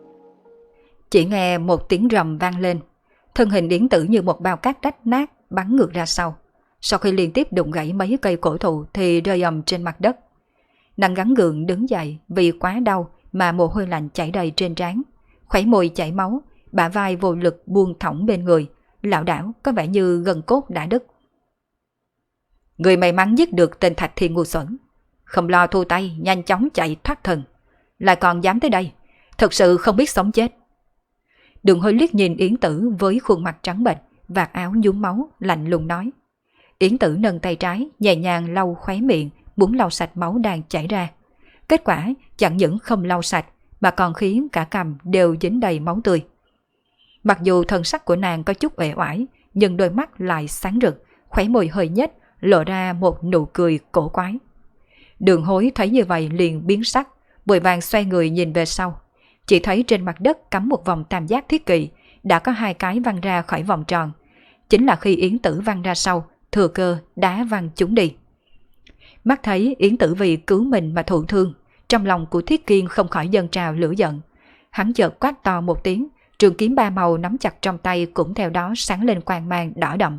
Chỉ nghe một tiếng rầm vang lên, thân hình Yến Tử như một bao cát rách nát bắn ngược ra sau. Sau khi liên tiếp đụng gãy mấy cây cổ thụ thì rơi ầm trên mặt đất. Nàng gắng gượng đứng dậy vì quá đau mà mồ hôi lạnh chảy đầy trên trán, khóe môi chảy máu, bả vai vô lực buông thõng bên người, lảo đảo có vẻ như gân cốt đã đứt. Người may mắn giết được tên Thạch Thiên ngu xuẩn, không lo thu tay nhanh chóng chạy thoát thân, lại còn dám tới đây, thật sự không biết sống chết. Đường Hối liếc nhìn Yến Tử với khuôn mặt trắng bệch, vạt áo nhuốm máu, lạnh lùng nói. Yến Tử nâng tay trái nhẹ nhàng lau khóe miệng, muốn lau sạch máu đang chảy ra. Kết quả chẳng những không lau sạch mà còn khiến cả cằm đều dính đầy máu tươi. Mặc dù thân sắc của nàng có chút uể oải, nhưng đôi mắt lại sáng rực, khóe môi hơi nhếch, lộ ra một nụ cười cổ quái. Đường Hối thấy như vậy liền biến sắc, vội vàng xoay người nhìn về sau. Chỉ thấy trên mặt đất cắm một vòng tam giác thiết kỵ, đã có hai cái văng ra khỏi vòng tròn. Chính là khi Yến Tử văng ra sau, thừa cơ đá văng chúng đi. Mắt thấy Yến Tử vì cứu mình mà thụ thương, trong lòng của Thiết Kiên không khỏi dâng trào lửa giận. Hắn chợt quát to một tiếng, trường kiếm ba màu nắm chặt trong tay cũng theo đó sáng lên quang mang đỏ đậm.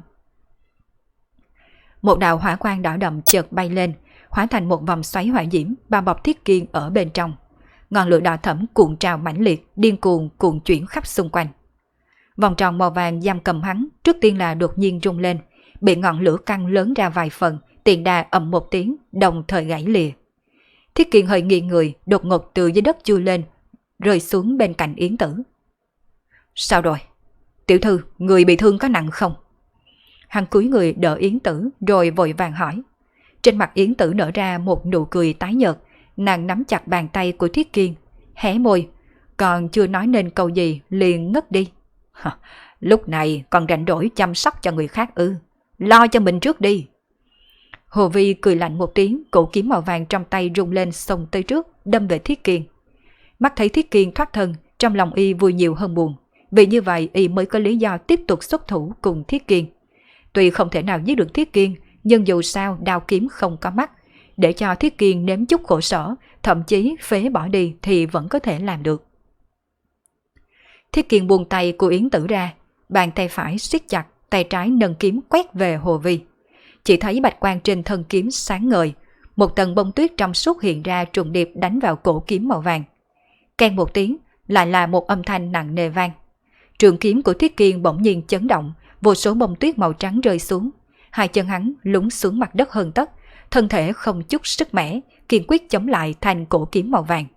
Một đạo hỏa quang đỏ đậm chợt bay lên, hóa thành một vòng xoáy hỏa diễm bao bọc Thiết Kiên ở bên trong. Ngọn lửa đỏ thẫm cuộn trào mãnh liệt, điên cuồng cuộn chuyển khắp xung quanh. Vòng tròn màu vàng giam cầm hắn trước tiên là đột nhiên rung lên, bị ngọn lửa căng lớn ra vài phần, tiền đà ầm một tiếng, đồng thời gãy lìa. Thiết Kiên hơi nghiêng người, đột ngột từ dưới đất chui lên, rơi xuống bên cạnh Yến Tử. Sao rồi? Tiểu thư, người bị thương có nặng không? Hắn cúi người đỡ Yến Tử rồi vội vàng hỏi. Trên mặt Yến Tử nở ra một nụ cười tái nhợt, nàng nắm chặt bàn tay của Thiết Kiên, hé môi, còn chưa nói nên câu gì liền ngất đi. Lúc này còn rảnh rỗi chăm sóc cho người khác ư? Lo cho mình trước đi. Hồ Vi cười lạnh một tiếng, cổ kiếm màu vàng trong tay rung lên xông tới trước, đâm về Thiết Kiên. Mắt thấy Thiết Kiên thoát thân, trong lòng y vui nhiều hơn buồn, vì như vậy y mới có lý do tiếp tục xuất thủ cùng Thiết Kiên. Tuy không thể nào giết được Thiết Kiên, nhưng dù sao đao kiếm không có mắt, để cho Thiết Kiên nếm chút khổ sở, thậm chí phế bỏ đi thì vẫn có thể làm được. Thiết Kiên buông tay của Yến Tử ra, bàn tay phải siết chặt, tay trái nâng kiếm quét về Hồ Vi. Chỉ thấy bạch quang trên thân kiếm sáng ngời, một tầng bông tuyết trong suốt hiện ra trùng điệp đánh vào cổ kiếm màu vàng. Keng một tiếng, lại là một âm thanh nặng nề vang. Trường kiếm của Thiết Kiên bỗng nhiên chấn động, vô số bông tuyết màu trắng rơi xuống. Hai chân hắn lún xuống mặt đất hơn tấc, thân thể không chút sức mẻ, kiên quyết chống lại thanh cổ kiếm màu vàng.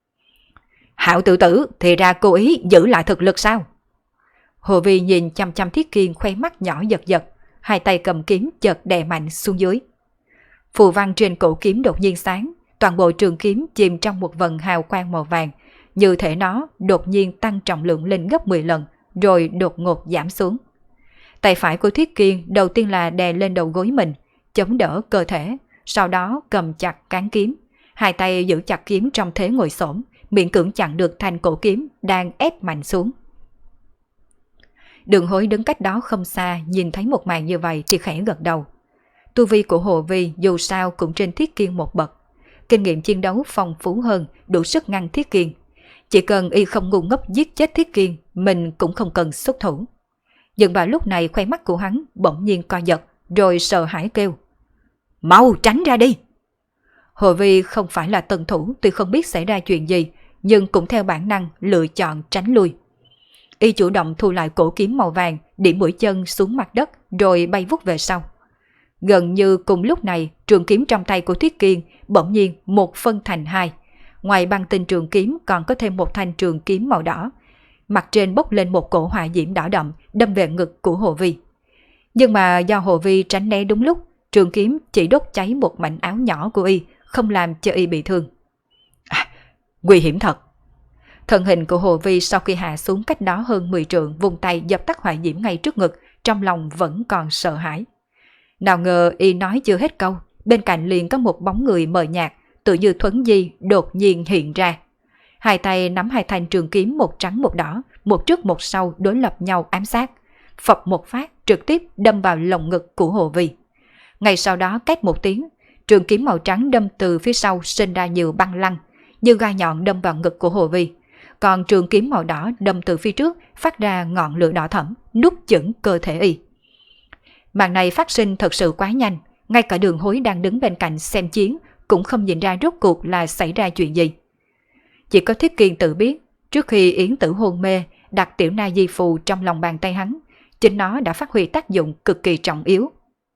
Hạo tự tử, thì ra cố ý giữ lại thực lực sao? Hồ Vi nhìn chăm chăm Thiết Kiên, khoe mắt nhỏ giật giật, hai tay cầm kiếm chợt đè mạnh xuống dưới. Phù văn trên cổ kiếm đột nhiên sáng, toàn bộ trường kiếm chìm trong một vầng hào quang màu vàng, như thể nó đột nhiên tăng trọng lượng lên gấp 10 lần, rồi đột ngột giảm xuống. Tay phải của Thiết Kiên đầu tiên là đè lên đầu gối mình, chống đỡ cơ thể, sau đó cầm chặt cán kiếm, hai tay giữ chặt kiếm trong thế ngồi xổm, miễn cưỡng chặn được thanh cổ kiếm đang ép mạnh xuống. Đường Hối đứng cách đó không xa, nhìn thấy một màn như vậy thì khẽ gật đầu. Tu vi của Hồ Vi dù sao cũng trên Thiết Kiên một bậc, kinh nghiệm chiến đấu phong phú hơn, đủ sức ngăn Thiết Kiên. Chỉ cần y không ngu ngốc giết chết Thiết Kiên, mình cũng không cần xuất thủ. Nhưng vào lúc này khoe mắt của hắn bỗng nhiên co giật, rồi sợ hãi kêu: Mau tránh ra đi! Hồ Vi không phải là tân thủ, tuy không biết xảy ra chuyện gì, nhưng cũng theo bản năng lựa chọn tránh lui. Y chủ động thu lại cổ kiếm màu vàng, điểm mũi chân xuống mặt đất, rồi bay vút về sau. Gần như cùng lúc này, trường kiếm trong tay của Thiết Kiên bỗng nhiên một phân thành hai. Ngoài băng tinh trường kiếm còn có thêm một thanh trường kiếm màu đỏ. Mặt trên bốc lên một cổ hỏa diễm đỏ đậm, đâm về ngực của Hồ Vi. Nhưng mà do Hồ Vi tránh né đúng lúc, trường kiếm chỉ đốt cháy một mảnh áo nhỏ của y, không làm cho y bị thương. Nguy hiểm thật! Thân hình của Hồ Vi sau khi hạ xuống cách đó hơn 10 trượng, vùng tay dập tắt hỏa diễm ngay trước ngực, trong lòng vẫn còn sợ hãi. Nào ngờ y nói chưa hết câu, bên cạnh liền có một bóng người mờ nhạt, tự như thuấn di đột nhiên hiện ra. Hai tay nắm hai thanh trường kiếm một trắng một đỏ, một trước một sau đối lập nhau ám sát. Phập một phát trực tiếp đâm vào lồng ngực của Hồ Vi. Ngay sau đó két một tiếng, trường kiếm màu trắng đâm từ phía sau sinh ra nhiều băng lăng, như gai nhọn đâm vào ngực của Hồ Vi. Còn trường kiếm màu đỏ đâm từ phía trước phát ra ngọn lửa đỏ thẫm, nuốt chửng cơ thể y. Màn này phát sinh thật sự quá nhanh, ngay cả Đường Hối đang đứng bên cạnh xem chiến cũng không nhìn ra rốt cuộc là xảy ra chuyện gì. Chỉ có Thiết Kiên tự biết, trước khi Yến Tử hôn mê, đặt tiểu na di phù trong lòng bàn tay hắn, chính nó đã phát huy tác dụng cực kỳ trọng yếu.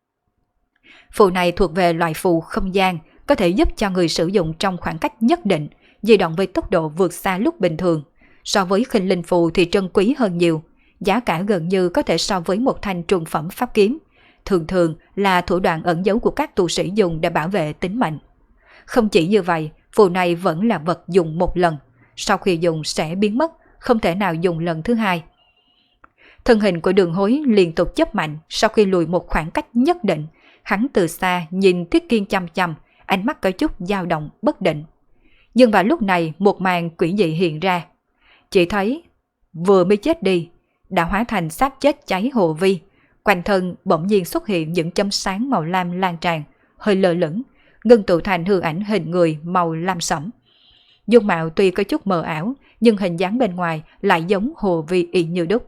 Phù này thuộc về loại phù không gian, có thể giúp cho người sử dụng trong khoảng cách nhất định, di động với tốc độ vượt xa lúc bình thường. So với khinh linh phù thì trân quý hơn nhiều, giá cả gần như có thể so với một thanh trung phẩm pháp kiếm. Thường thường là thủ đoạn ẩn giấu của các tu sĩ dùng để bảo vệ tính mệnh. Không chỉ như vậy, phù này vẫn là vật dùng một lần, sau khi dùng sẽ biến mất, không thể nào dùng lần thứ hai. Thân hình của Đường Hối liên tục chớp mạnh, sau khi lùi một khoảng cách nhất định, hắn từ xa nhìn Thiết Kiên chăm chăm, ánh mắt có chút dao động bất định. Nhưng vào lúc này một màn quỷ dị hiện ra. Chỉ thấy vừa mới chết đi, đã hóa thành xác chết cháy Hồ Vi. Quanh thân bỗng nhiên xuất hiện những chấm sáng màu lam lan tràn, hơi lơ lửng, ngưng tụ thành hư ảnh hình người màu lam sẫm. Dung mạo tuy có chút mờ ảo, nhưng hình dáng bên ngoài lại giống Hồ Vi y như đúc.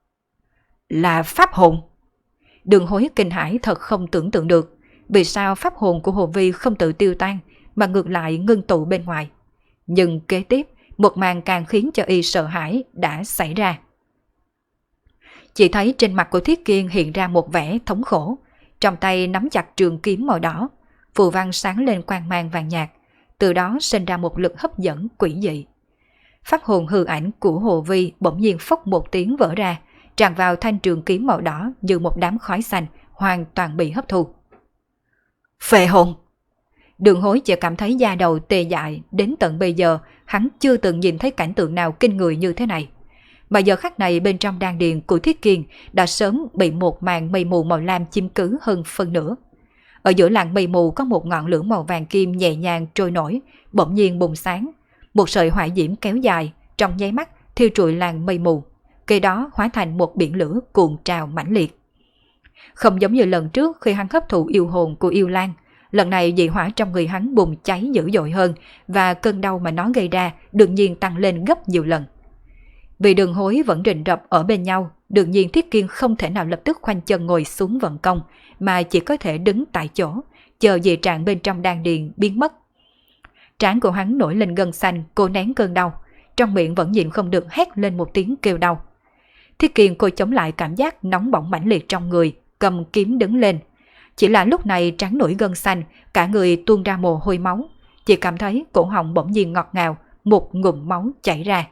Là pháp hồn! Đường Hối kinh hãi thật không tưởng tượng được, vì sao pháp hồn của Hồ Vi không tự tiêu tan, mà ngược lại ngưng tụ bên ngoài. Nhưng kế tiếp, một màn càng khiến cho y sợ hãi đã xảy ra. Chỉ thấy trên mặt của Thiết Kiên hiện ra một vẻ thống khổ, trong tay nắm chặt trường kiếm màu đỏ, phù văn sáng lên quang mang vàng nhạt, từ đó sinh ra một lực hấp dẫn quỷ dị. Pháp hồn hư ảnh của Hồ Vi bỗng nhiên phốc một tiếng vỡ ra, tràn vào thanh trường kiếm màu đỏ như một đám khói xanh, hoàn toàn bị hấp thu. Phệ hồn! Đường Hối chỉ cảm thấy da đầu tê dại, đến tận bây giờ hắn chưa từng nhìn thấy cảnh tượng nào kinh người như thế này. Mà giờ khắc này bên trong đan điền của Thiết Kiên đã sớm bị một màn mây mù màu lam chiếm cứ hơn phân nửa. Ở giữa làn mây mù có một ngọn lửa màu vàng kim nhẹ nhàng trôi nổi, bỗng nhiên bùng sáng. Một sợi hỏa diễm kéo dài, trong nháy mắt thiêu trụi làn mây mù, kế đó hóa thành một biển lửa cuồn trào mãnh liệt. Không giống như lần trước khi hắn hấp thụ yêu hồn của yêu lang, lần này dị hỏa trong người hắn bùng cháy dữ dội hơn, và cơn đau mà nó gây ra đương nhiên tăng lên gấp nhiều lần. Vì Đường Hối vẫn rình rập ở bên nhau, đương nhiên Thiết Kiên không thể nào lập tức khoanh chân ngồi xuống vận công, mà chỉ có thể đứng tại chỗ, chờ dị trạng bên trong đan điền biến mất. Trán của hắn nổi lên gân xanh, cố nén cơn đau, trong miệng vẫn nhịn không được hét lên một tiếng kêu đau. Thiết Kiên cô chống lại cảm giác nóng bỏng mãnh liệt trong người, cầm kiếm đứng lên. Chỉ là lúc này trán nổi gân xanh, cả người tuôn ra mồ hôi máu, chỉ cảm thấy cổ họng bỗng nhiên ngọt ngào, một ngụm máu chảy ra.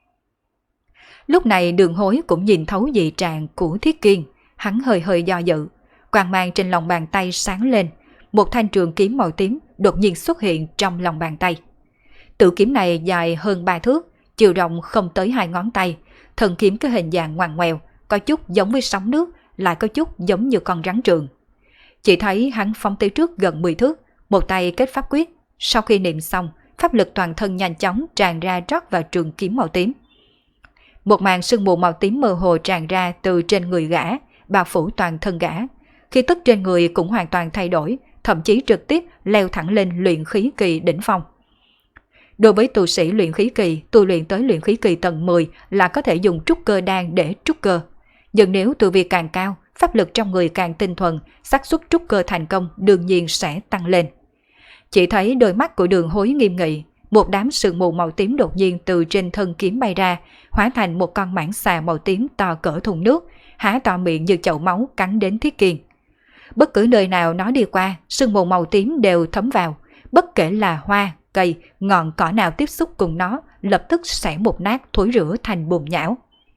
Lúc này Đường Hối cũng nhìn thấu dị trạng của Thiết Kiên, hắn hơi hơi do dự, quang mang trên lòng bàn tay sáng lên, một thanh trường kiếm màu tím đột nhiên xuất hiện trong lòng bàn tay. Tự kiếm này dài hơn 3 thước, chiều rộng không tới 2 ngón tay, thân kiếm có hình dạng ngoằn ngoèo, có chút giống với sóng nước, lại có chút giống như con rắn trường. Chỉ thấy hắn phóng tới trước gần 10 thước, một tay kết pháp quyết, sau khi niệm xong, pháp lực toàn thân nhanh chóng tràn ra rót vào trường kiếm màu tím. Một màn sương mù màu tím mơ hồ tràn ra từ trên người gã, bao phủ toàn thân gã. Khí tức trên người cũng hoàn toàn thay đổi, thậm chí trực tiếp leo thẳng lên luyện khí kỳ đỉnh phong. Đối với tu sĩ luyện khí kỳ, tu luyện tới luyện khí kỳ tầng 10 là có thể dùng trúc cơ đan để trúc cơ. Nhưng nếu tu vi càng cao, pháp lực trong người càng tinh thuần, xác suất trúc cơ thành công đương nhiên sẽ tăng lên. Chỉ thấy đôi mắt của Đường Hối nghiêm nghị, một đám sương mù màu tím đột nhiên từ trên thân kiếm bay ra, hóa thành một con mãng xà màu tím to cỡ thùng nước, há to miệng như chậu máu cắn đến Thiết Kiên. Bất cứ nơi nào nó đi qua, sương mù màu tím đều thấm vào, bất kể là hoa, cây, ngọn cỏ nào tiếp xúc cùng nó, lập tức sẽ một nát thối rữa thành bùn nhão.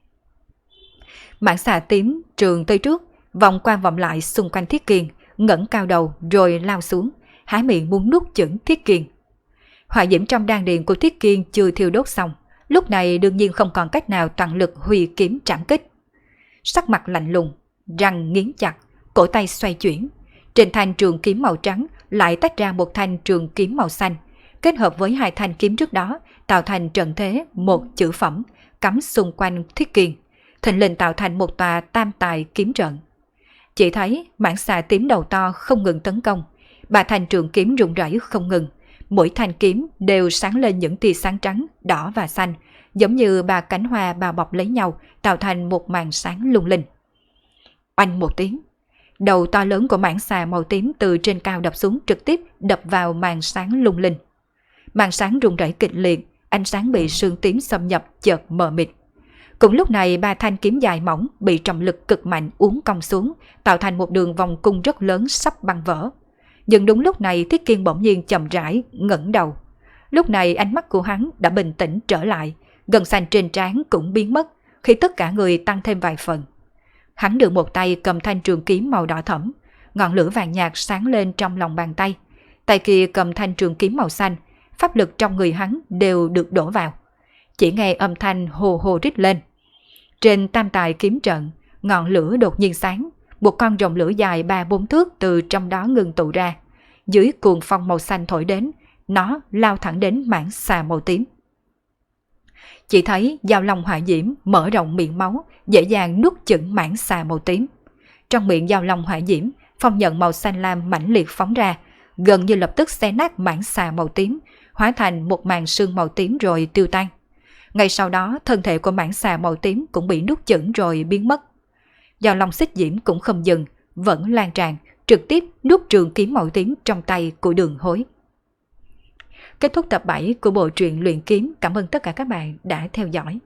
Mãng xà tím trường tới trước, vòng qua vòng lại xung quanh Thiết Kiên, ngẩng cao đầu rồi lao xuống, há miệng muốn nuốt chửng Thiết Kiên. Hỏa diễm trong đan điền của Thiết Kiên chưa thiêu đốt xong, lúc này đương nhiên không còn cách nào toàn lực huy kiếm trảm kích. Sắc mặt lạnh lùng, răng nghiến chặt, cổ tay xoay chuyển, trên thanh trường kiếm màu trắng lại tách ra một thanh trường kiếm màu xanh, kết hợp với 2 thanh kiếm trước đó tạo thành trận thế một chữ phẩm, cắm xung quanh Thiết Kiên, thình lình tạo thành một tòa tam tài kiếm trận. Chỉ thấy mãng xà tím đầu to không ngừng tấn công, 3 thanh trường kiếm rung rẩy không ngừng, mỗi thanh kiếm đều sáng lên những tia sáng trắng, đỏ và xanh, giống như 3 cánh hoa bao bọc lấy nhau, tạo thành một màn sáng lung linh. Oanh một tiếng, đầu to lớn của mãng xà màu tím từ trên cao đập xuống, trực tiếp đập vào màn sáng lung linh. Màn sáng rung rẩy kịch liệt, ánh sáng bị sương tím xâm nhập chợt mờ mịt. Cùng lúc này 3 thanh kiếm dài mỏng bị trọng lực cực mạnh uốn cong xuống, tạo thành một đường vòng cung rất lớn sắp băng vỡ. Nhưng đúng lúc này Thiết Kiên bỗng nhiên chậm rãi ngẩng đầu. Lúc này ánh mắt của hắn đã bình tĩnh trở lại, gân xanh trên trán cũng biến mất, khi tất cả người tăng thêm vài phần. Hắn đưa một tay cầm thanh trường kiếm màu đỏ thẫm, ngọn lửa vàng nhạt sáng lên trong lòng bàn tay. Tay kia cầm thanh trường kiếm màu xanh, pháp lực trong người hắn đều được đổ vào. Chỉ nghe âm thanh hồ hồ rít lên. Trên tam tài kiếm trận, ngọn lửa đột nhiên sáng, một con rồng lửa dài 3-4 thước từ trong đó ngưng tụ ra. Dưới cuồng phong màu xanh thổi đến, nó lao thẳng đến mãng xà màu tím. Chỉ thấy dao long hỏa diễm mở rộng miệng máu, dễ dàng nuốt chửng mãng xà màu tím. Trong miệng dao long hỏa diễm, phong nhận màu xanh lam mãnh liệt phóng ra, gần như lập tức xé nát mãng xà màu tím, hóa thành một màn sương màu tím rồi tiêu tan. Ngay sau đó, thân thể của mãng xà màu tím cũng bị nuốt chửng rồi biến mất. Dao long xích diễm cũng không dừng, vẫn lan tràn, trực tiếp nuốt trường kiếm màu tím trong tay của Đường Hối. Kết thúc tập 7 của bộ truyện Luyện Kiếm. Cảm ơn tất cả các bạn đã theo dõi.